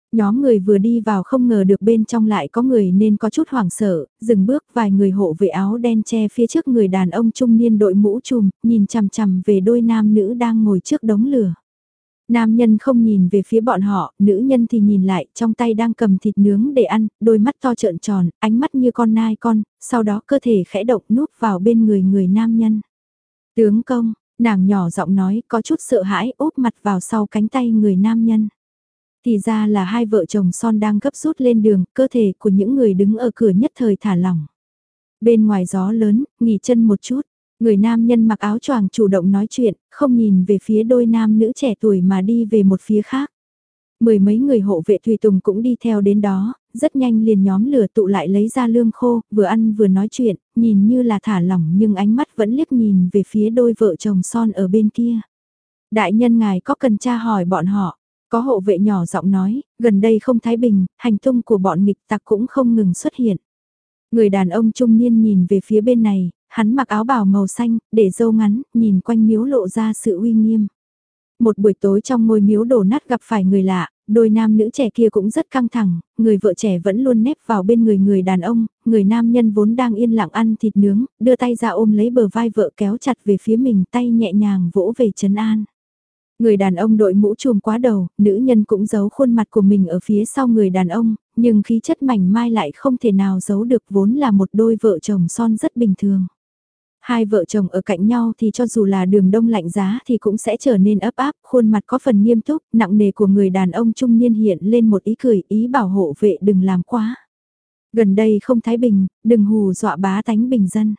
S1: Nhóm người vừa đi vào không ngờ được bên trong lại có người nên có chút hoảng sợ, dừng bước vài người hộ vệ áo đen che phía trước người đàn ông trung niên đội mũ trùm, nhìn chằm chằm về đôi nam nữ đang ngồi trước đống lửa. Nam nhân không nhìn về phía bọn họ, nữ nhân thì nhìn lại, trong tay đang cầm thịt nướng để ăn, đôi mắt to trợn tròn, ánh mắt như con nai con, sau đó cơ thể khẽ động núp vào bên người người nam nhân. Tướng công, nàng nhỏ giọng nói, có chút sợ hãi úp mặt vào sau cánh tay người nam nhân. Thì ra là hai vợ chồng son đang gấp rút lên đường, cơ thể của những người đứng ở cửa nhất thời thả lỏng. Bên ngoài gió lớn, nghỉ chân một chút, người nam nhân mặc áo choàng chủ động nói chuyện, không nhìn về phía đôi nam nữ trẻ tuổi mà đi về một phía khác. Mười mấy người hộ vệ tùy tùng cũng đi theo đến đó, rất nhanh liền nhóm lửa tụ lại lấy ra lương khô, vừa ăn vừa nói chuyện, nhìn như là thả lỏng nhưng ánh mắt vẫn liếc nhìn về phía đôi vợ chồng son ở bên kia. Đại nhân ngài có cần tra hỏi bọn họ? Có hộ vệ nhỏ giọng nói, gần đây không thái bình, hành tung của bọn nghịch tặc cũng không ngừng xuất hiện. Người đàn ông trung niên nhìn về phía bên này, hắn mặc áo bào màu xanh, để râu ngắn, nhìn quanh miếu lộ ra sự uy nghiêm. Một buổi tối trong ngôi miếu đổ nát gặp phải người lạ, đôi nam nữ trẻ kia cũng rất căng thẳng, người vợ trẻ vẫn luôn nép vào bên người người đàn ông, người nam nhân vốn đang yên lặng ăn thịt nướng, đưa tay ra ôm lấy bờ vai vợ kéo chặt về phía mình, tay nhẹ nhàng vỗ về trấn an. Người đàn ông đội mũ trùm quá đầu, nữ nhân cũng giấu khuôn mặt của mình ở phía sau người đàn ông, nhưng khí chất mảnh mai lại không thể nào giấu được, vốn là một đôi vợ chồng son rất bình thường. Hai vợ chồng ở cạnh nhau thì cho dù là đường đông lạnh giá thì cũng sẽ trở nên ấp áp, khuôn mặt có phần nghiêm túc, nặng nề của người đàn ông trung niên hiện lên một ý cười, ý bảo hộ vệ đừng làm quá. Gần đây không thái bình, đừng hù dọa bá tánh bình dân.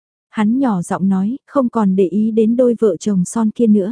S1: Hắn nhỏ giọng nói, không còn để ý đến đôi vợ chồng son kia nữa.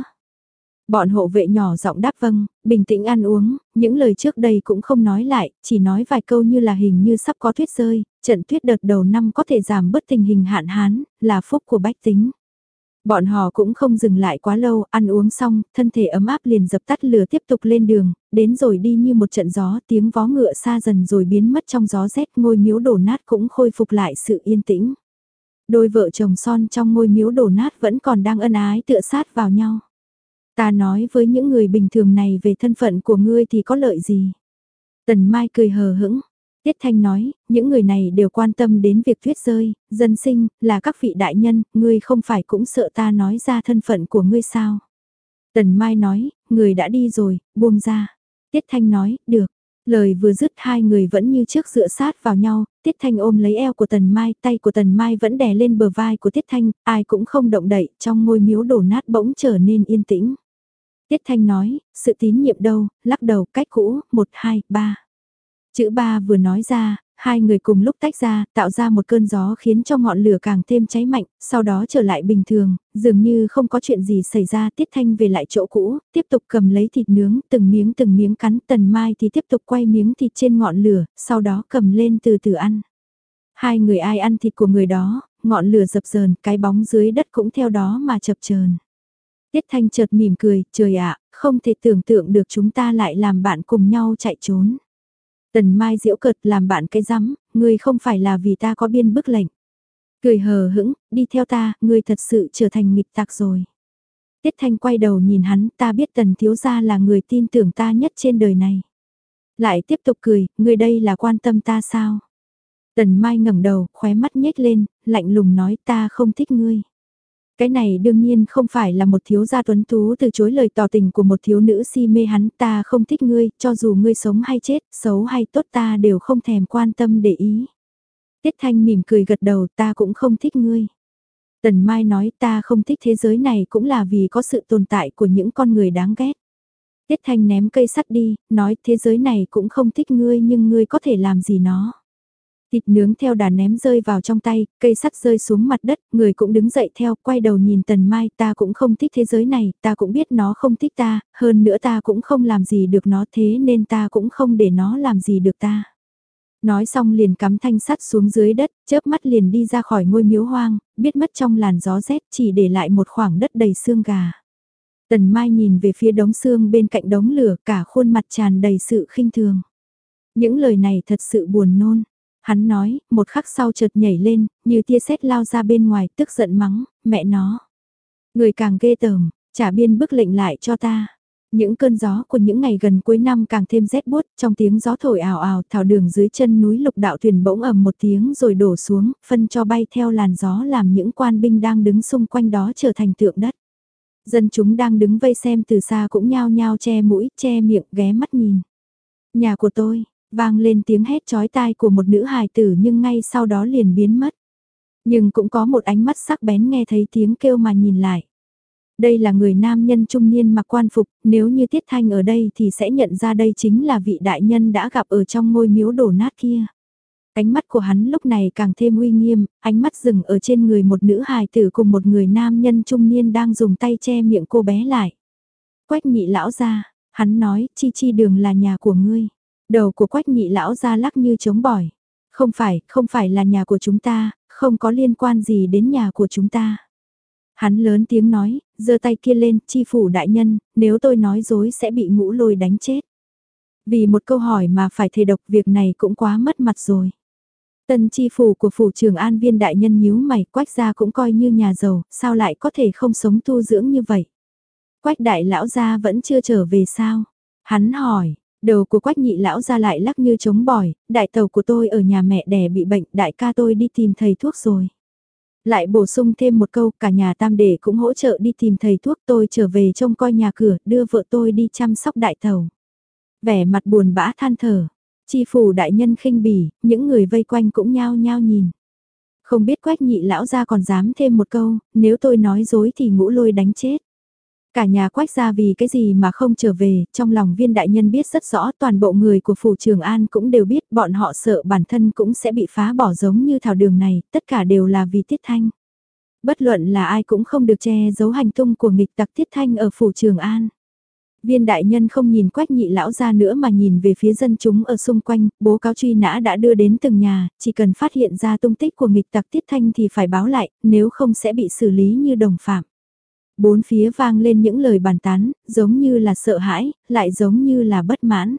S1: Bọn hộ vệ nhỏ giọng đáp vâng, bình tĩnh ăn uống, những lời trước đây cũng không nói lại, chỉ nói vài câu như là hình như sắp có tuyết rơi, trận tuyết đợt đầu năm có thể giảm bớt tình hình hạn hán, là phúc của bách tính. Bọn họ cũng không dừng lại quá lâu, ăn uống xong, thân thể ấm áp liền dập tắt lửa tiếp tục lên đường, đến rồi đi như một trận gió, tiếng vó ngựa xa dần rồi biến mất trong gió rét, ngôi miếu đổ nát cũng khôi phục lại sự yên tĩnh. Đôi vợ chồng son trong ngôi miếu đổ nát vẫn còn đang ân ái tựa sát vào nhau. Ta nói với những người bình thường này về thân phận của ngươi thì có lợi gì? Tần Mai cười hờ hững. Tiết Thanh nói, những người này đều quan tâm đến việc tuyết rơi, dân sinh, là các vị đại nhân, ngươi không phải cũng sợ ta nói ra thân phận của ngươi sao? Tần Mai nói, người đã đi rồi, buông ra. Tiết Thanh nói, được. Lời vừa dứt hai người vẫn như trước dựa sát vào nhau, Tiết Thanh ôm lấy eo của Tần Mai, tay của Tần Mai vẫn đè lên bờ vai của Tiết Thanh, ai cũng không động đậy, trong ngôi miếu đổ nát bỗng trở nên yên tĩnh. Tiết Thanh nói, sự tín nhiệm đâu, lắc đầu, cách cũ, một, hai, ba. Chữ ba vừa nói ra, hai người cùng lúc tách ra, tạo ra một cơn gió khiến cho ngọn lửa càng thêm cháy mạnh, sau đó trở lại bình thường, dường như không có chuyện gì xảy ra. Tiết Thanh về lại chỗ cũ, tiếp tục cầm lấy thịt nướng, từng miếng từng miếng cắn. Tần Mai thì tiếp tục quay miếng thịt trên ngọn lửa, sau đó cầm lên từ từ ăn. Hai người ai ăn thịt của người đó, ngọn lửa dập dờn, cái bóng dưới đất cũng theo đó mà chập chờn. Tiết Thanh chợt mỉm cười, trời ạ, không thể tưởng tượng được chúng ta lại làm bạn cùng nhau chạy trốn. Tần Mai giễu cợt, làm bạn cái rắm, ngươi không phải là vì ta có biên bức lệnh. Cười hờ hững, đi theo ta, ngươi thật sự trở thành nghịch tặc rồi. Tiết Thanh quay đầu nhìn hắn, ta biết Tần thiếu gia là người tin tưởng ta nhất trên đời này. Lại tiếp tục cười, ngươi đây là quan tâm ta sao? Tần Mai ngẩng đầu, khóe mắt nhếch lên, lạnh lùng nói ta không thích ngươi. Cái này đương nhiên không phải là một thiếu gia tuấn tú từ chối lời tỏ tình của một thiếu nữ si mê hắn, ta không thích ngươi, cho dù ngươi sống hay chết, xấu hay tốt ta đều không thèm quan tâm để ý. Tiết Thanh mỉm cười gật đầu, ta cũng không thích ngươi. Tần Mai nói ta không thích thế giới này cũng là vì có sự tồn tại của những con người đáng ghét. Tiết Thanh ném cây sắt đi, nói thế giới này cũng không thích ngươi nhưng ngươi có thể làm gì nó. Thịt nướng theo đà ném rơi vào trong tay, cây sắt rơi xuống mặt đất, người cũng đứng dậy theo, quay đầu nhìn Tần Mai, ta cũng không thích thế giới này, ta cũng biết nó không thích ta, hơn nữa ta cũng không làm gì được nó thế nên ta cũng không để nó làm gì được ta. Nói xong liền cắm thanh sắt xuống dưới đất, chớp mắt liền đi ra khỏi ngôi miếu hoang, biết mất trong làn gió rét chỉ để lại một khoảng đất đầy xương gà. Tần Mai nhìn về phía đống xương bên cạnh đống lửa, cả khuôn mặt tràn đầy sự khinh thường. Những lời này thật sự buồn nôn. Hắn nói, một khắc sau chợt nhảy lên, như tia sét lao ra bên ngoài, tức giận mắng, mẹ nó. Người càng ghê tởm, trả biên bức lệnh lại cho ta. Những cơn gió của những ngày gần cuối năm càng thêm rét buốt, trong tiếng gió thổi ào ào, thảo đường dưới chân núi Lục Đạo Thuyền bỗng ầm một tiếng rồi đổ xuống, phân cho bay theo làn gió làm những quan binh đang đứng xung quanh đó trở thành tượng đất. Dân chúng đang đứng vây xem từ xa cũng nhao nhao che mũi, che miệng, ghé mắt nhìn. Nhà của tôi, vang lên tiếng hét chói tai của một nữ hài tử nhưng ngay sau đó liền biến mất. Nhưng cũng có một ánh mắt sắc bén nghe thấy tiếng kêu mà nhìn lại. Đây là người nam nhân trung niên mặc quan phục, nếu như Tiết Thanh ở đây thì sẽ nhận ra đây chính là vị đại nhân đã gặp ở trong ngôi miếu đổ nát kia. Ánh mắt của hắn lúc này càng thêm uy nghiêm, ánh mắt dừng ở trên người một nữ hài tử cùng một người nam nhân trung niên đang dùng tay che miệng cô bé lại. Quách Nhị lão gia, hắn nói, Chi Chi đường là nhà của ngươi. Đầu của Quách Nhị lão gia lắc như trống bỏi. Không phải, không phải là nhà của chúng ta, không có liên quan gì đến nhà của chúng ta. Hắn lớn tiếng nói, giơ tay kia lên, Chi phủ đại nhân, nếu tôi nói dối sẽ bị Ngũ Lôi đánh chết. Vì một câu hỏi mà phải thề độc, việc này cũng quá mất mặt rồi. Tân chi phủ của phủ Trường An Viên đại nhân nhíu mày, Quách gia cũng coi như nhà giàu, sao lại có thể không sống tu dưỡng như vậy? Quách đại lão gia vẫn chưa trở về sao? Hắn hỏi, đầu của Quách Nhị lão gia lại lắc như trống bỏi, đại tàu của tôi ở nhà mẹ đẻ bị bệnh, đại ca tôi đi tìm thầy thuốc rồi. Lại bổ sung thêm một câu, cả nhà tam đệ cũng hỗ trợ đi tìm thầy thuốc, tôi trở về trông coi nhà cửa, đưa vợ tôi đi chăm sóc đại tàu. Vẻ mặt buồn bã than thở, chi phủ đại nhân khinh bỉ, những người vây quanh cũng nhao nhao nhìn. Không biết Quách Nhị lão gia còn dám thêm một câu, nếu tôi nói dối thì Ngũ Lôi đánh chết. Cả nhà Quách gia vì cái gì mà không trở về, trong lòng Viên đại nhân biết rất rõ, toàn bộ người của phủ Trường An cũng đều biết, bọn họ sợ bản thân cũng sẽ bị phá bỏ giống như thảo đường này, tất cả đều là vì Tiết Thanh. Bất luận là ai cũng không được che giấu hành tung của nghịch tặc Tiết Thanh ở phủ Trường An. Viên đại nhân không nhìn Quách Nhị lão gia nữa mà nhìn về phía dân chúng ở xung quanh, bố cáo truy nã đã đưa đến từng nhà, chỉ cần phát hiện ra tung tích của nghịch tặc Tiết Thanh thì phải báo lại, nếu không sẽ bị xử lý như đồng phạm. Bốn phía vang lên những lời bàn tán, giống như là sợ hãi, lại giống như là bất mãn.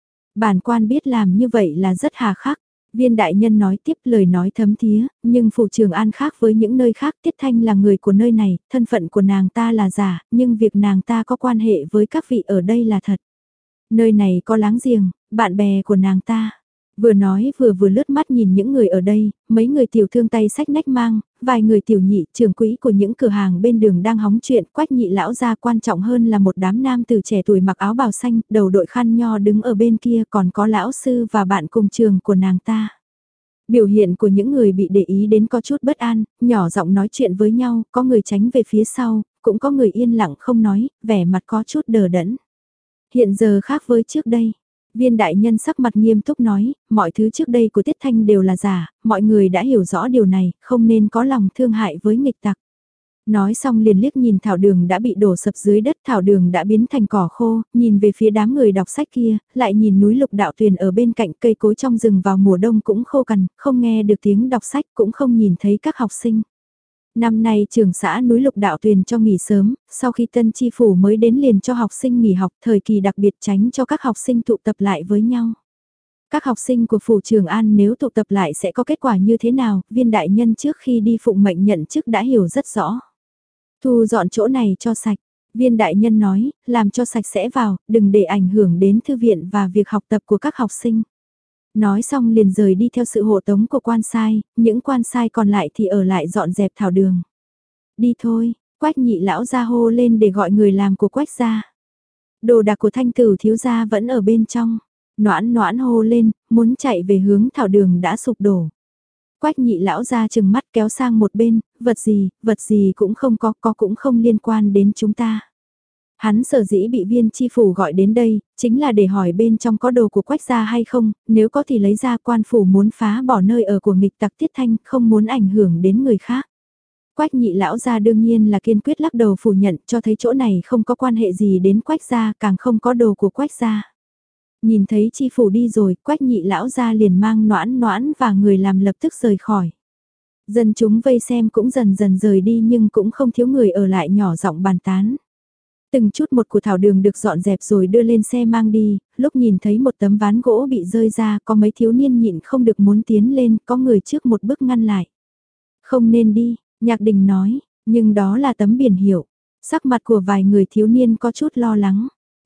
S1: Bản quan biết làm như vậy là rất hà khắc. Viên đại nhân nói tiếp lời nói thấm thía, nhưng phủ Trường An khác với những nơi khác, Tiết Thanh là người của nơi này, thân phận của nàng ta là giả, nhưng việc nàng ta có quan hệ với các vị ở đây là thật. Nơi này có láng giềng, bạn bè của nàng ta. Vừa nói vừa vừa lướt mắt nhìn những người ở đây, mấy người tiểu thương tay sách nách mang, vài người tiểu nhị trưởng quỹ của những cửa hàng bên đường đang hóng chuyện, Quách Nhị lão gia quan trọng hơn là một đám nam từ trẻ tuổi mặc áo bào xanh, đầu đội khăn nho đứng ở bên kia, còn có lão sư và bạn cùng trường của nàng ta. Biểu hiện của những người bị để ý đến có chút bất an, nhỏ giọng nói chuyện với nhau, có người tránh về phía sau, cũng có người yên lặng không nói, vẻ mặt có chút đờ đẫn. Hiện giờ khác với trước đây. Viên đại nhân sắc mặt nghiêm túc nói, mọi thứ trước đây của Tiết Thanh đều là giả, mọi người đã hiểu rõ điều này, không nên có lòng thương hại với nghịch tặc. Nói xong liền liếc nhìn thảo đường đã bị đổ sập dưới đất, thảo đường đã biến thành cỏ khô, nhìn về phía đám người đọc sách kia, lại nhìn núi Lục Đạo Tuyền ở bên cạnh, cây cối trong rừng vào mùa đông cũng khô cằn, không nghe được tiếng đọc sách, cũng không nhìn thấy các học sinh. Năm nay trường xã núi Lục Đạo Tuyền cho nghỉ sớm, sau khi tân chi phủ mới đến liền cho học sinh nghỉ học, thời kỳ đặc biệt tránh cho các học sinh tụ tập lại với nhau. Các học sinh của phủ Trường An nếu tụ tập lại sẽ có kết quả như thế nào, viên đại nhân trước khi đi phụng mệnh nhận chức đã hiểu rất rõ. Thu dọn chỗ này cho sạch, viên đại nhân nói, làm cho sạch sẽ vào, đừng để ảnh hưởng đến thư viện và việc học tập của các học sinh. Nói xong liền rời đi theo sự hộ tống của quan sai, những quan sai còn lại thì ở lại dọn dẹp thảo đường. Đi thôi, Quách Nhị lão ra hô lên để gọi người làm của Quách gia. Đồ đạc của Thanh tử thiếu gia vẫn ở bên trong. Noãn noãn hô lên, muốn chạy về hướng thảo đường đã sụp đổ. Quách Nhị lão ra chừng mắt kéo sang một bên, vật gì, vật gì cũng không có, có cũng không liên quan đến chúng ta. Hắn sở dĩ bị viên chi phủ gọi đến đây, chính là để hỏi bên trong có đồ của Quách gia hay không, nếu có thì lấy ra, quan phủ muốn phá bỏ nơi ở của nghịch tặc Tiết Thanh, không muốn ảnh hưởng đến người khác. Quách Nhị lão gia đương nhiên là kiên quyết lắc đầu phủ nhận, cho thấy chỗ này không có quan hệ gì đến Quách gia, càng không có đồ của Quách gia. Nhìn thấy chi phủ đi rồi, Quách Nhị lão gia liền mang Noãn Noãn và người làm lập tức rời khỏi. Dân chúng vây xem cũng dần dần rời đi nhưng cũng không thiếu người ở lại nhỏ giọng bàn tán. Từng chút một của thảo đường được dọn dẹp rồi đưa lên xe mang đi, lúc nhìn thấy một tấm ván gỗ bị rơi ra có mấy thiếu niên nhịn không được muốn tiến lên, có người trước một bước ngăn lại. Không nên đi, Nhạc Đình nói, nhưng đó là tấm biển hiệu. Sắc mặt của vài người thiếu niên có chút lo lắng.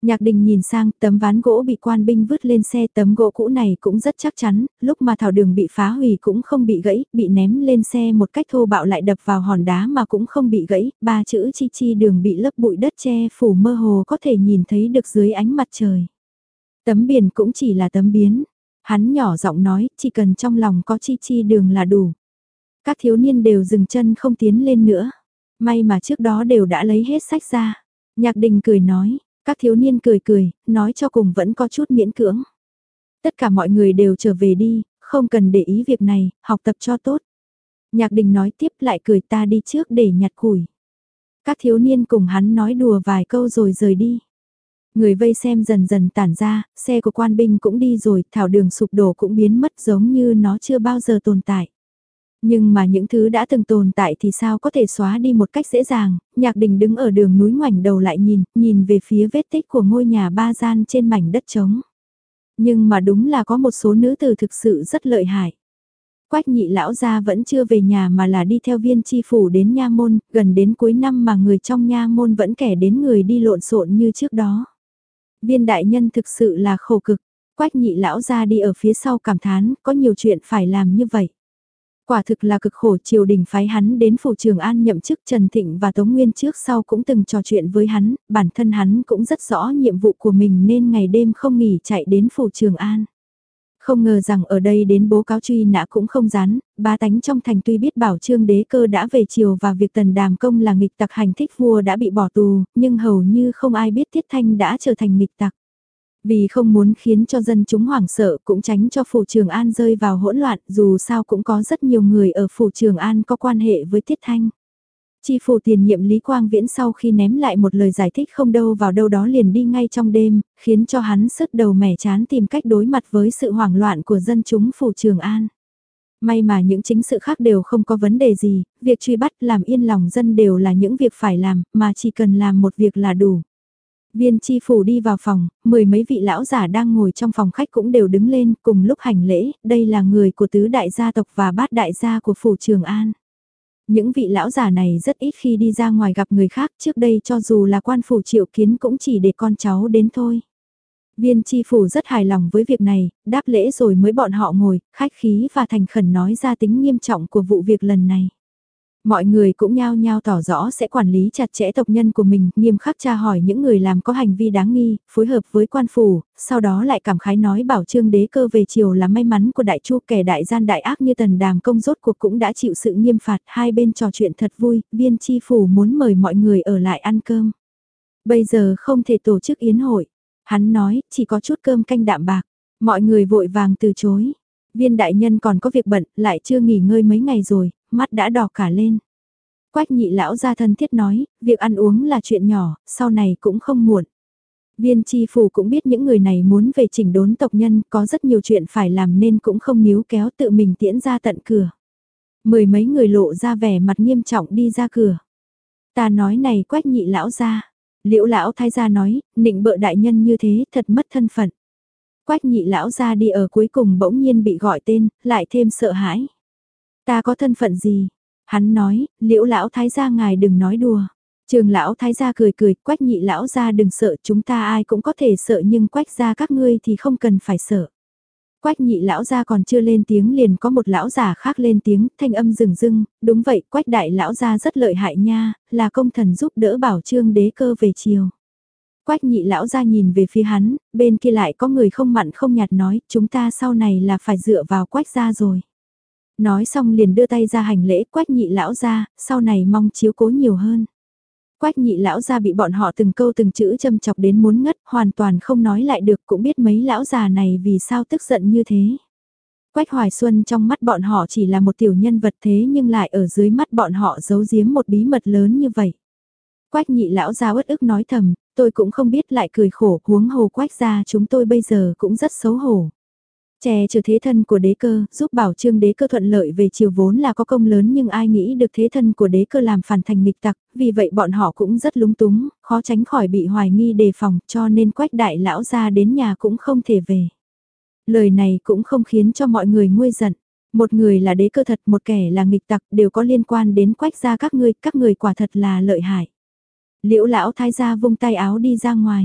S1: Nhạc Đình nhìn sang, tấm ván gỗ bị quan binh vứt lên xe, tấm gỗ cũ này cũng rất chắc chắn, lúc mà thảo đường bị phá hủy cũng không bị gãy, bị ném lên xe một cách thô bạo lại đập vào hòn đá mà cũng không bị gãy, ba chữ chi chi đường bị lớp bụi đất che phủ mơ hồ có thể nhìn thấy được dưới ánh mặt trời. Tấm biển cũng chỉ là tấm biến, hắn nhỏ giọng nói, chỉ cần trong lòng có chi chi đường là đủ. Các thiếu niên đều dừng chân không tiến lên nữa, may mà trước đó đều đã lấy hết sách ra. Nhạc Đình cười nói. Các thiếu niên cười cười, nói cho cùng vẫn có chút miễn cưỡng. Tất cả mọi người đều trở về đi, không cần để ý việc này, học tập cho tốt. Nhạc Đình nói tiếp lại cười ta đi trước để nhặt củi. Các thiếu niên cùng hắn nói đùa vài câu rồi rời đi. Người vây xem dần dần tản ra, xe của quan binh cũng đi rồi, thảo đường sụp đổ cũng biến mất giống như nó chưa bao giờ tồn tại. Nhưng mà những thứ đã từng tồn tại thì sao có thể xóa đi một cách dễ dàng, Nhạc Đình đứng ở đường núi ngoảnh đầu lại nhìn, nhìn về phía vết tích của ngôi nhà ba gian trên mảnh đất trống. Nhưng mà đúng là có một số nữ tử thực sự rất lợi hại. Quách nhị lão gia vẫn chưa về nhà mà là đi theo viên chi phủ đến nha môn, gần đến cuối năm mà người trong nha môn vẫn kẻ đến người đi lộn xộn như trước đó. Viên đại nhân thực sự là khổ cực, Quách nhị lão gia đi ở phía sau cảm thán, có nhiều chuyện phải làm như vậy. Quả thực là cực khổ, triều đình phái hắn đến phủ Trường An nhậm chức. Trần Thịnh và Tống Nguyên trước sau cũng từng trò chuyện với hắn, bản thân hắn cũng rất rõ nhiệm vụ của mình nên ngày đêm không nghỉ chạy đến phủ Trường An. Không ngờ rằng ở đây đến bố cáo truy nã cũng không dán, bá tánh trong thành tuy biết bảo Trương Đế Cơ đã về triều và việc Tần Đàm Công là nghịch tặc hành thích vua đã bị bỏ tù, nhưng hầu như không ai biết Tiết Thanh đã trở thành nghịch tặc. Vì không muốn khiến cho dân chúng hoảng sợ cũng tránh cho phủ Trường An rơi vào hỗn loạn, dù sao cũng có rất nhiều người ở phủ Trường An có quan hệ với Tiết Thanh. Chi phủ tiền nhiệm Lý Quang Viễn sau khi ném lại một lời giải thích không đâu vào đâu đó liền đi ngay trong đêm, khiến cho hắn sứt đầu mẻ chán tìm cách đối mặt với sự hoảng loạn của dân chúng phủ Trường An. May mà những chính sự khác đều không có vấn đề gì, việc truy bắt làm yên lòng dân đều là những việc phải làm, mà chỉ cần làm một việc là đủ. Viên chi phủ đi vào phòng, mười mấy vị lão giả đang ngồi trong phòng khách cũng đều đứng lên cùng lúc hành lễ, đây là người của tứ đại gia tộc và bát đại gia của phủ Trường An. Những vị lão giả này rất ít khi đi ra ngoài gặp người khác, trước đây cho dù là quan phủ Triệu Kiến cũng chỉ để con cháu đến thôi. Viên chi phủ rất hài lòng với việc này, đáp lễ rồi mới bọn họ ngồi, khách khí và thành khẩn nói ra tính nghiêm trọng của vụ việc lần này. Mọi người cũng nhao nhao tỏ rõ sẽ quản lý chặt chẽ tộc nhân của mình, nghiêm khắc tra hỏi những người làm có hành vi đáng nghi, phối hợp với quan phủ, sau đó lại cảm khái nói bảo Trương Đế Cơ về chiều là may mắn của đại chu, kẻ đại gian đại ác như Tần Đàm Công rốt cuộc cũng đã chịu sự nghiêm phạt, hai bên trò chuyện thật vui, viên chi phủ muốn mời mọi người ở lại ăn cơm. Bây giờ không thể tổ chức yến hội, hắn nói chỉ có chút cơm canh đạm bạc, mọi người vội vàng từ chối. Viên đại nhân còn có việc bận, lại chưa nghỉ ngơi mấy ngày rồi, mắt đã đỏ cả lên. Quách nhị lão gia thân thiết nói, việc ăn uống là chuyện nhỏ, sau này cũng không muộn. Viên chi phủ cũng biết những người này muốn về chỉnh đốn tộc nhân, có rất nhiều chuyện phải làm nên cũng không níu kéo tự mình tiễn ra tận cửa. Mười mấy người lộ ra vẻ mặt nghiêm trọng đi ra cửa. Ta nói này Quách nhị lão gia, Liễu lão thái gia nói, nịnh bợ đại nhân như thế thật mất thân phận. Quách nhị lão gia đi ở cuối cùng bỗng nhiên bị gọi tên, lại thêm sợ hãi. Ta có thân phận gì? Hắn nói, Liễu lão thái gia ngài đừng nói đùa. Trường lão thái gia cười cười, Quách nhị lão gia đừng sợ, chúng ta ai cũng có thể sợ nhưng Quách gia các ngươi thì không cần phải sợ. Quách nhị lão gia còn chưa lên tiếng liền có một lão già khác lên tiếng, thanh âm rừng rưng, đúng vậy, Quách đại lão gia rất lợi hại nha, là công thần giúp đỡ bảo Trương Đế Cơ về chiều. Quách nhị lão gia nhìn về phía hắn, bên kia lại có người không mặn không nhạt nói, chúng ta sau này là phải dựa vào Quách gia rồi. Nói xong liền đưa tay ra hành lễ Quách nhị lão gia, sau này mong chiếu cố nhiều hơn. Quách nhị lão gia bị bọn họ từng câu từng chữ châm chọc đến muốn ngất, hoàn toàn không nói lại được, cũng biết mấy lão già này vì sao tức giận như thế. Quách Hoài Xuân trong mắt bọn họ chỉ là một tiểu nhân vật thế nhưng lại ở dưới mắt bọn họ giấu giếm một bí mật lớn như vậy. Quách nhị lão gia uất ức nói thầm, tôi cũng không biết, lại cười khổ, huống hồ Quách gia chúng tôi bây giờ cũng rất xấu hổ. Che chở thế thân của Đế Cơ, giúp bảo Trương Đế Cơ thuận lợi về chiều vốn là có công lớn, nhưng ai nghĩ được thế thân của Đế Cơ làm phản thành nghịch tặc, vì vậy bọn họ cũng rất lúng túng, khó tránh khỏi bị hoài nghi đề phòng, cho nên Quách đại lão gia đến nhà cũng không thể về. Lời này cũng không khiến cho mọi người nguôi giận. Một người là Đế Cơ thật, một kẻ là nghịch tặc, đều có liên quan đến Quách gia các ngươi, các người quả thật là lợi hại. Liễu lão thái gia vung tay áo đi ra ngoài.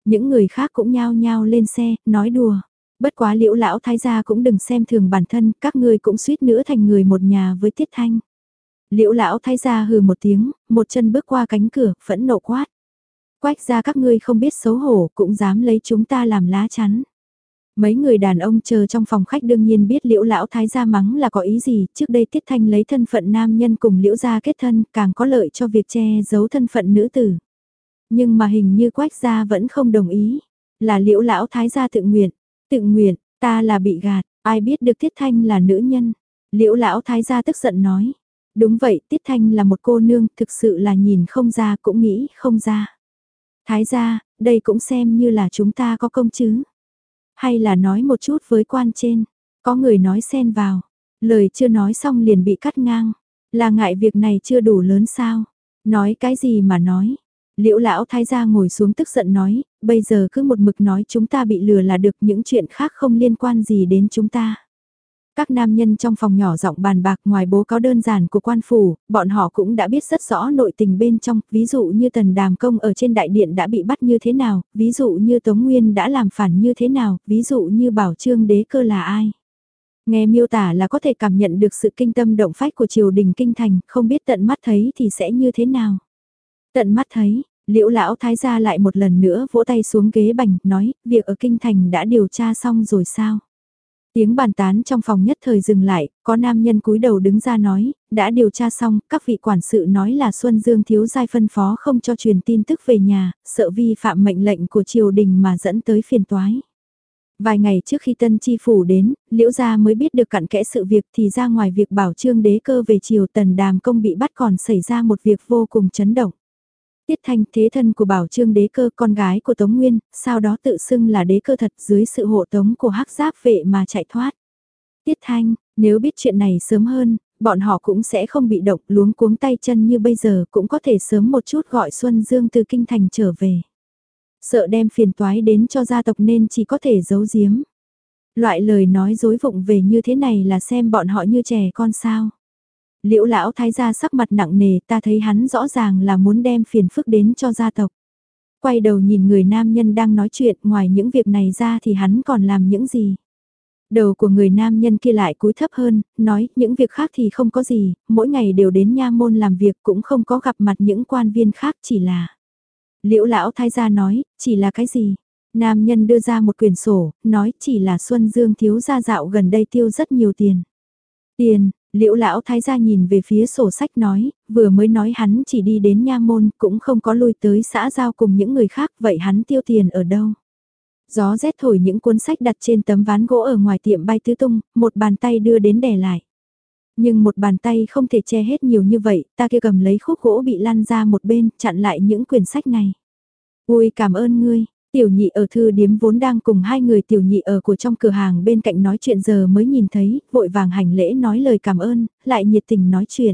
S1: Những người khác cũng nhao nhao lên xe, nói đùa. Bất quá Liễu lão thái gia cũng đừng xem thường bản thân, các ngươi cũng suýt nữa thành người một nhà với Tiết Thanh. Liễu lão thái gia hừ một tiếng, một chân bước qua cánh cửa, phẫn nộ quát. Quách gia các ngươi không biết xấu hổ, cũng dám lấy chúng ta làm lá chắn. Mấy người đàn ông chờ trong phòng khách đương nhiên biết Liễu lão thái gia mắng là có ý gì, trước đây Tiết Thanh lấy thân phận nam nhân cùng Liễu gia kết thân, càng có lợi cho việc che giấu thân phận nữ tử. Nhưng mà hình như Quách gia vẫn không đồng ý, là Liễu lão thái gia tự nguyện, tự nguyện, ta là bị gạt, ai biết được Tiết Thanh là nữ nhân. Liễu lão thái gia tức giận nói, đúng vậy, Tiết Thanh là một cô nương, thực sự là nhìn không ra cũng nghĩ không ra. Thái gia, đây cũng xem như là chúng ta có công chứ. Hay là nói một chút với quan trên, có người nói xen vào, lời chưa nói xong liền bị cắt ngang, là ngại việc này chưa đủ lớn sao, nói cái gì mà nói. Liễu lão thái gia ngồi xuống tức giận nói, bây giờ cứ một mực nói chúng ta bị lừa là được, những chuyện khác không liên quan gì đến chúng ta. Các nam nhân trong phòng nhỏ giọng bàn bạc, ngoài bố cáo đơn giản của quan phủ, bọn họ cũng đã biết rất rõ nội tình bên trong, ví dụ như Tần Đàm Công ở trên đại điện đã bị bắt như thế nào, ví dụ như Tống Nguyên đã làm phản như thế nào, ví dụ như Bảo Trương đế cơ là ai. Nghe miêu tả là có thể cảm nhận được sự kinh tâm động phách của triều đình kinh thành, không biết tận mắt thấy thì sẽ như thế nào. Tận mắt thấy, Liễu lão thái gia lại một lần nữa vỗ tay xuống ghế bành, nói, việc ở kinh thành đã điều tra xong rồi sao? Tiếng bàn tán trong phòng nhất thời dừng lại, có nam nhân cúi đầu đứng ra nói, đã điều tra xong, các vị quản sự nói là Xuân Dương thiếu giai phân phó không cho truyền tin tức về nhà, sợ vi phạm mệnh lệnh của triều đình mà dẫn tới phiền toái. Vài ngày trước khi tân chi phủ đến, Liễu gia mới biết được cặn kẽ sự việc, thì ra ngoài việc bảo Trương đế cơ về triều, Tần Đàm Công bị bắt còn xảy ra một việc vô cùng chấn động. Tiết Thanh, thế thân của Bảo Trương đế cơ, con gái của Tống Nguyên, sau đó tự xưng là đế cơ thật dưới sự hộ tống của Hắc Giáp vệ mà chạy thoát. Tiết Thanh, nếu biết chuyện này sớm hơn, bọn họ cũng sẽ không bị động luống cuống tay chân như bây giờ, cũng có thể sớm một chút gọi Xuân Dương từ kinh thành trở về. Sợ đem phiền toái đến cho gia tộc nên chỉ có thể giấu giếm. Loại lời nói dối vụng về như thế này là xem bọn họ như trẻ con sao. Liễu lão thái gia sắc mặt nặng nề, ta thấy hắn rõ ràng là muốn đem phiền phức đến cho gia tộc. Quay đầu nhìn người nam nhân đang nói chuyện, ngoài những việc này ra thì hắn còn làm những gì. Đầu của người nam nhân kia lại cúi thấp hơn, nói những việc khác thì không có gì, mỗi ngày đều đến nha môn làm việc cũng không có gặp mặt những quan viên khác, chỉ là. Liễu lão thái gia nói, chỉ là cái gì? Nam nhân đưa ra một quyển sổ, nói chỉ là Xuân Dương thiếu gia dạo gần đây tiêu rất nhiều tiền. Tiền, Liễu lão thái gia nhìn về phía sổ sách nói, vừa mới nói hắn chỉ đi đến nha môn, cũng không có lui tới xã giao cùng những người khác, vậy hắn tiêu tiền ở đâu? Gió rét thổi những cuốn sách đặt trên tấm ván gỗ ở ngoài tiệm bay tứ tung, một bàn tay đưa đến đè lại. Nhưng một bàn tay không thể che hết nhiều như vậy, ta kia cầm lấy khúc gỗ bị lăn ra một bên, chặn lại những quyển sách này. Ui cảm ơn ngươi. Tiểu nhị ở thư điếm vốn đang cùng hai người tiểu nhị ở của trong cửa hàng bên cạnh nói chuyện giờ mới nhìn thấy, vội vàng hành lễ nói lời cảm ơn, lại nhiệt tình nói chuyện.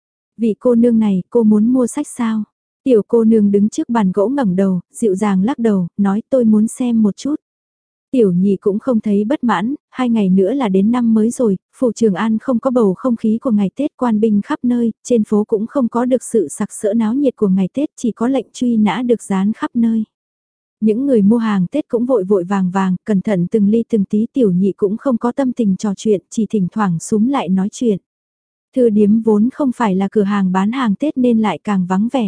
S1: Vị cô nương này, cô muốn mua sách sao? Tiểu cô nương đứng trước bàn gỗ ngẩng đầu, dịu dàng lắc đầu, nói tôi muốn xem một chút. Tiểu nhị cũng không thấy bất mãn, hai ngày nữa là đến năm mới rồi, phủ Trường An không có bầu không khí của ngày Tết, quan binh khắp nơi, trên phố cũng không có được sự sặc sỡ náo nhiệt của ngày Tết, chỉ có lệnh truy nã được dán khắp nơi. Những người mua hàng Tết cũng vội vội vàng vàng, cẩn thận từng ly từng tí, tiểu nhị cũng không có tâm tình trò chuyện, chỉ thỉnh thoảng súm lại nói chuyện. Thư điếm vốn không phải là cửa hàng bán hàng Tết nên lại càng vắng vẻ.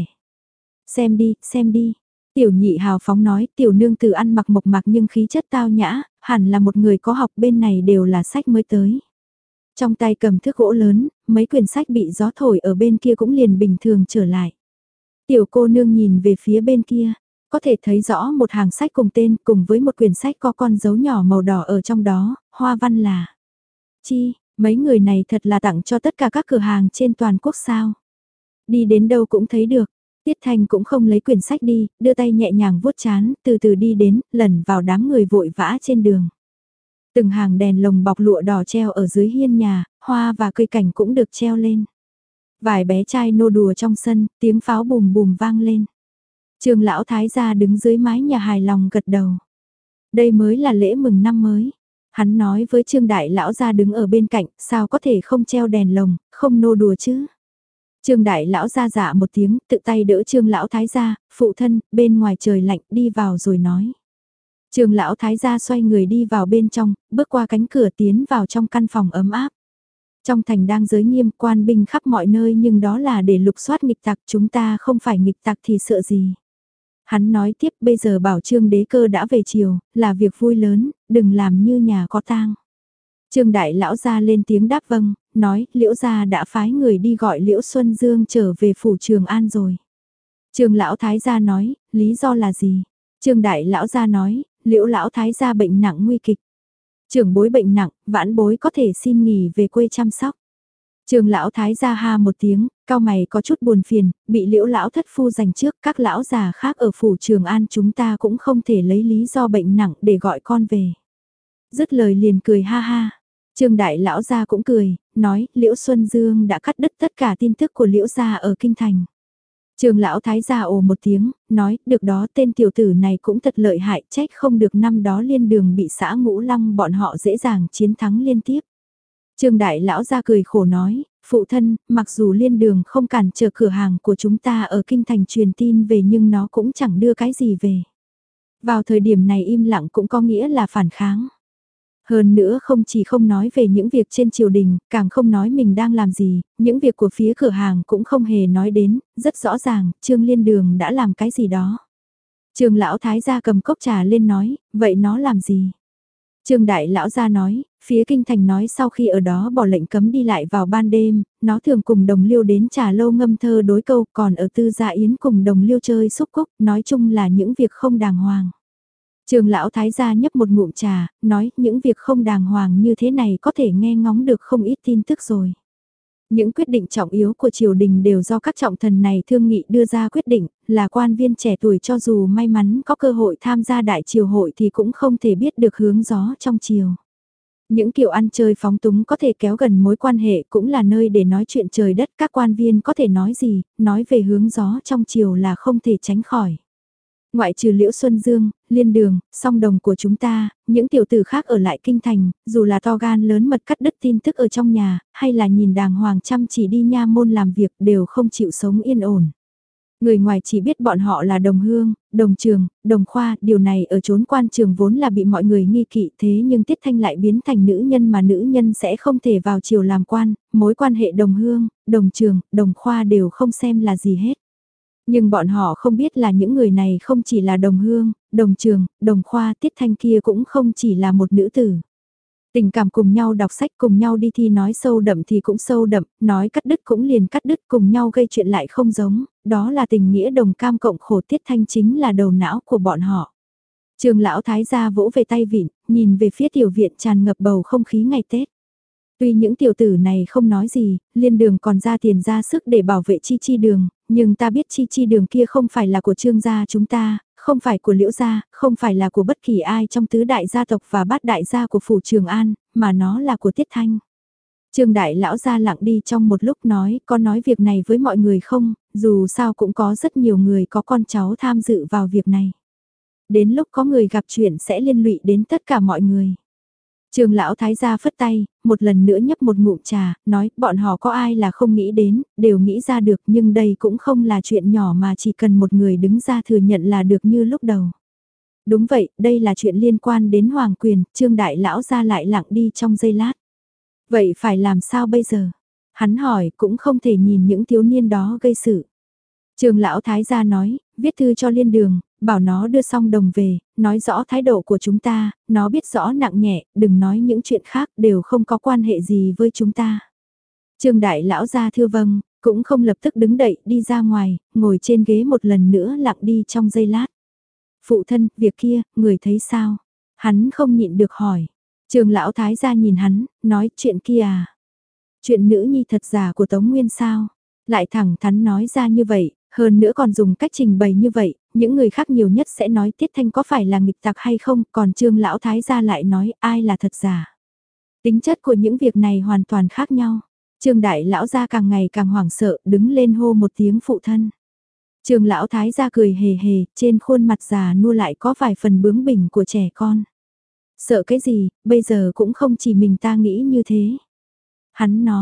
S1: Xem đi, xem đi. Tiểu nhị hào phóng nói, tiểu nương tử ăn mặc mộc mạc nhưng khí chất tao nhã, hẳn là một người có học, bên này đều là sách mới tới. Trong tay cầm thước gỗ lớn, mấy quyển sách bị gió thổi ở bên kia cũng liền bình thường trở lại. Tiểu cô nương nhìn về phía bên kia, có thể thấy rõ một hàng sách cùng tên cùng với một quyển sách có con dấu nhỏ màu đỏ ở trong đó, hoa văn là. Chi, mấy người này thật là tặng cho tất cả các cửa hàng trên toàn quốc sao. Đi đến đâu cũng thấy được. Tiết Thanh cũng không lấy quyển sách đi, đưa tay nhẹ nhàng vuốt chán, từ từ đi đến, lẩn vào đám người vội vã trên đường. Từng hàng đèn lồng bọc lụa đỏ treo ở dưới hiên nhà, hoa và cây cảnh cũng được treo lên. Vài bé trai nô đùa trong sân, tiếng pháo bùm bùm vang lên. Trương lão thái gia đứng dưới mái nhà hài lòng gật đầu. Đây mới là lễ mừng năm mới. Hắn nói với Trương đại lão gia đứng ở bên cạnh, sao có thể không treo đèn lồng, không nô đùa chứ? Trương đại lão ra dạ một tiếng, tự tay đỡ Trương lão thái gia, phụ thân, bên ngoài trời lạnh, đi vào rồi nói. Trương lão thái gia xoay người đi vào bên trong, bước qua cánh cửa tiến vào trong căn phòng ấm áp. Trong thành đang giới nghiêm quan binh khắp mọi nơi nhưng đó là để lục soát nghịch tặc, chúng ta không phải nghịch tặc thì sợ gì. Hắn nói tiếp bây giờ bảo Trương đế cơ đã về chiều, là việc vui lớn, đừng làm như nhà có tang. Trương đại lão gia lên tiếng đáp vâng, nói Liễu gia đã phái người đi gọi Liễu Xuân Dương trở về phủ Trường An rồi. Trương lão thái gia nói, lý do là gì? Trương đại lão gia nói, Liễu lão thái gia bệnh nặng nguy kịch. Trưởng bối bệnh nặng, vãn bối có thể xin nghỉ về quê chăm sóc. Trương lão thái gia ha một tiếng, cao mày có chút buồn phiền, bị Liễu lão thất phu giành trước, các lão già khác ở phủ Trường An chúng ta cũng không thể lấy lý do bệnh nặng để gọi con về. Dứt lời liền cười ha ha. Trương đại lão gia cũng cười, nói Liễu Xuân Dương đã cắt đứt tất cả tin tức của Liễu gia ở kinh thành. Trương lão thái gia ồ một tiếng, nói, được đó tên tiểu tử này cũng thật lợi hại, trách không được năm đó liên đường bị xã Ngũ Long bọn họ dễ dàng chiến thắng liên tiếp. Trương đại lão gia cười khổ nói, phụ thân, mặc dù liên đường không cản trở cửa hàng của chúng ta ở kinh thành truyền tin về nhưng nó cũng chẳng đưa cái gì về. Vào thời điểm này im lặng cũng có nghĩa là phản kháng. Hơn nữa không chỉ không nói về những việc trên triều đình, càng không nói mình đang làm gì, những việc của phía cửa hàng cũng không hề nói đến, rất rõ ràng, Trương Liên Đường đã làm cái gì đó. Trương lão thái gia cầm cốc trà lên nói, vậy nó làm gì? Trương đại lão gia nói, phía kinh thành nói sau khi ở đó bỏ lệnh cấm đi lại vào ban đêm, nó thường cùng đồng liêu đến trà lâu ngâm thơ đối câu, còn ở tư gia yến cùng đồng liêu chơi xúc cúc, nói chung là những việc không đàng hoàng. Trương lão thái gia nhấp một ngụm trà, nói những việc không đàng hoàng như thế này có thể nghe ngóng được không ít tin tức rồi. Những quyết định trọng yếu của triều đình đều do các trọng thần này thương nghị đưa ra quyết định, là quan viên trẻ tuổi cho dù may mắn có cơ hội tham gia đại triều hội thì cũng không thể biết được hướng gió trong triều. Những kiểu ăn chơi phóng túng có thể kéo gần mối quan hệ cũng là nơi để nói chuyện trời đất, các quan viên có thể nói gì, nói về hướng gió trong triều là không thể tránh khỏi. Ngoại trừ Liễu Xuân Dương, Liên Đường, song đồng của chúng ta, những tiểu tử khác ở lại kinh thành, dù là to gan lớn mật cắt đứt tin tức ở trong nhà, hay là nhìn đàng hoàng chăm chỉ đi nha môn làm việc đều không chịu sống yên ổn. Người ngoài chỉ biết bọn họ là đồng hương, đồng trường, đồng khoa, điều này ở chốn quan trường vốn là bị mọi người nghi kỵ thế nhưng Tiết Thanh lại biến thành nữ nhân mà nữ nhân sẽ không thể vào triều làm quan, mối quan hệ đồng hương, đồng trường, đồng khoa đều không xem là gì hết. Nhưng bọn họ không biết là những người này không chỉ là đồng hương, đồng trường, đồng khoa, Tiết Thanh kia cũng không chỉ là một nữ tử. Tình cảm cùng nhau đọc sách cùng nhau đi thi nói sâu đậm thì cũng sâu đậm, nói cắt đứt cũng liền cắt đứt cùng nhau gây chuyện lại không giống, đó là tình nghĩa đồng cam cộng khổ Tiết Thanh chính là đầu não của bọn họ. Trường lão thái gia vỗ về tay vịn, nhìn về phía tiểu viện tràn ngập bầu không khí ngày Tết. Tuy những tiểu tử này không nói gì, Liên Đường còn ra tiền ra sức để bảo vệ Chi Chi Đường, nhưng ta biết Chi Chi Đường kia không phải là của Trương gia chúng ta, không phải của Liễu gia, không phải là của bất kỳ ai trong tứ đại gia tộc và bát đại gia của phủ Trường An, mà nó là của Tiết Thanh. Trương đại lão gia lặng đi trong một lúc nói, có nói việc này với mọi người không, dù sao cũng có rất nhiều người có con cháu tham dự vào việc này. Đến lúc có người gặp chuyện sẽ liên lụy đến tất cả mọi người. Trương lão thái gia phất tay, một lần nữa nhấp một ngụm trà, nói bọn họ có ai là không nghĩ đến, đều nghĩ ra được nhưng đây cũng không là chuyện nhỏ mà chỉ cần một người đứng ra thừa nhận là được như lúc đầu. Đúng vậy, đây là chuyện liên quan đến hoàng quyền, Trương đại lão gia lại lặng đi trong giây lát. Vậy phải làm sao bây giờ? Hắn hỏi cũng không thể nhìn những thiếu niên đó gây sự. Trương lão thái gia nói, viết thư cho Liên Đường, bảo nó đưa xong đồng về, nói rõ thái độ của chúng ta, nó biết rõ nặng nhẹ, đừng nói những chuyện khác đều không có quan hệ gì với chúng ta. Trương đại lão gia thưa vâng, cũng không lập tức đứng dậy đi ra ngoài, ngồi trên ghế một lần nữa lặng đi trong giây lát. Phụ thân, việc kia, người thấy sao? Hắn không nhịn được hỏi. Trương lão thái gia nhìn hắn, nói chuyện kia à? Chuyện nữ nhi thật giả của Tống Nguyên sao? Lại thẳng thắn nói ra như vậy, hơn nữa còn dùng cách trình bày như vậy, những người khác nhiều nhất sẽ nói Tiết Thanh có phải là nghịch tặc hay không, còn Trương lão thái gia lại nói ai là thật giả. Tính chất của những việc này hoàn toàn khác nhau. Trương đại lão gia càng ngày càng hoảng sợ, đứng lên hô một tiếng phụ thân. Trương lão thái gia cười hề hề, trên khuôn mặt già nua lại có vài phần bướng bỉnh của trẻ con. Sợ cái gì, bây giờ cũng không chỉ mình ta nghĩ như thế. Hắn nói,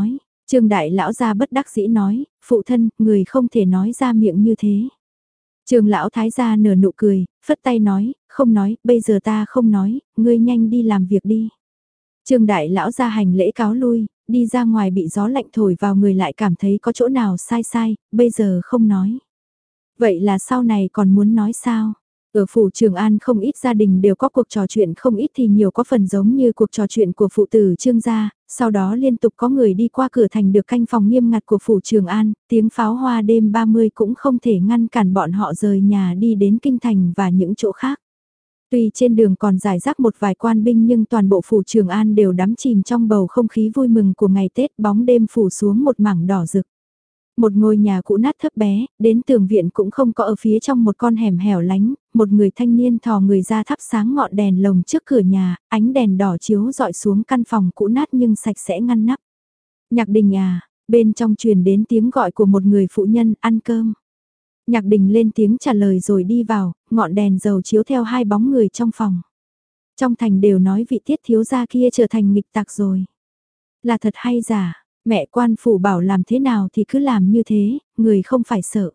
S1: Trương đại lão gia bất đắc dĩ nói, phụ thân, người không thể nói ra miệng như thế. Trương lão thái gia nở nụ cười, phất tay nói, không nói, bây giờ ta không nói, ngươi nhanh đi làm việc đi. Trương đại lão gia hành lễ cáo lui, đi ra ngoài bị gió lạnh thổi vào người lại cảm thấy có chỗ nào sai sai, bây giờ không nói. Vậy là sau này còn muốn nói sao? Ở phủ Trường An không ít gia đình đều có cuộc trò chuyện, không ít thì nhiều có phần giống như cuộc trò chuyện của phụ tử Trương gia, sau đó liên tục có người đi qua cửa thành được canh phòng nghiêm ngặt của phủ Trường An, tiếng pháo hoa đêm ba mươi cũng không thể ngăn cản bọn họ rời nhà đi đến kinh thành và những chỗ khác. Tuy trên đường còn giải rác một vài quan binh nhưng toàn bộ phủ Trường An đều đắm chìm trong bầu không khí vui mừng của ngày Tết, bóng đêm phủ xuống một mảng đỏ rực. Một ngôi nhà cũ nát thấp bé, đến tường viện cũng không có, ở phía trong một con hẻm hẻo lánh, một người thanh niên thò người ra thắp sáng ngọn đèn lồng trước cửa nhà, ánh đèn đỏ chiếu dọi xuống căn phòng cũ nát nhưng sạch sẽ ngăn nắp. Nhạc Đình à, bên trong truyền đến tiếng gọi của một người phụ nhân, ăn cơm. Nhạc Đình lên tiếng trả lời rồi đi vào, ngọn đèn dầu chiếu theo hai bóng người trong phòng. Trong thành đều nói vị Tiết thiếu gia kia trở thành nghịch tặc rồi. Là thật hay giả? Mẹ quan phủ bảo làm thế nào thì cứ làm như thế, người không phải sợ.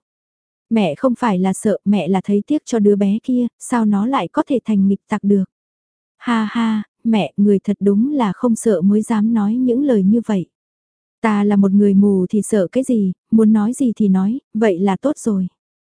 S1: Mẹ không phải là sợ, mẹ là thấy tiếc cho đứa bé kia, sao nó lại có thể thành nghịch tặc được. Ha ha, mẹ, người thật đúng là không sợ mới dám nói những lời như vậy. Ta là một người mù thì sợ cái gì, muốn nói gì thì nói, vậy là tốt rồi.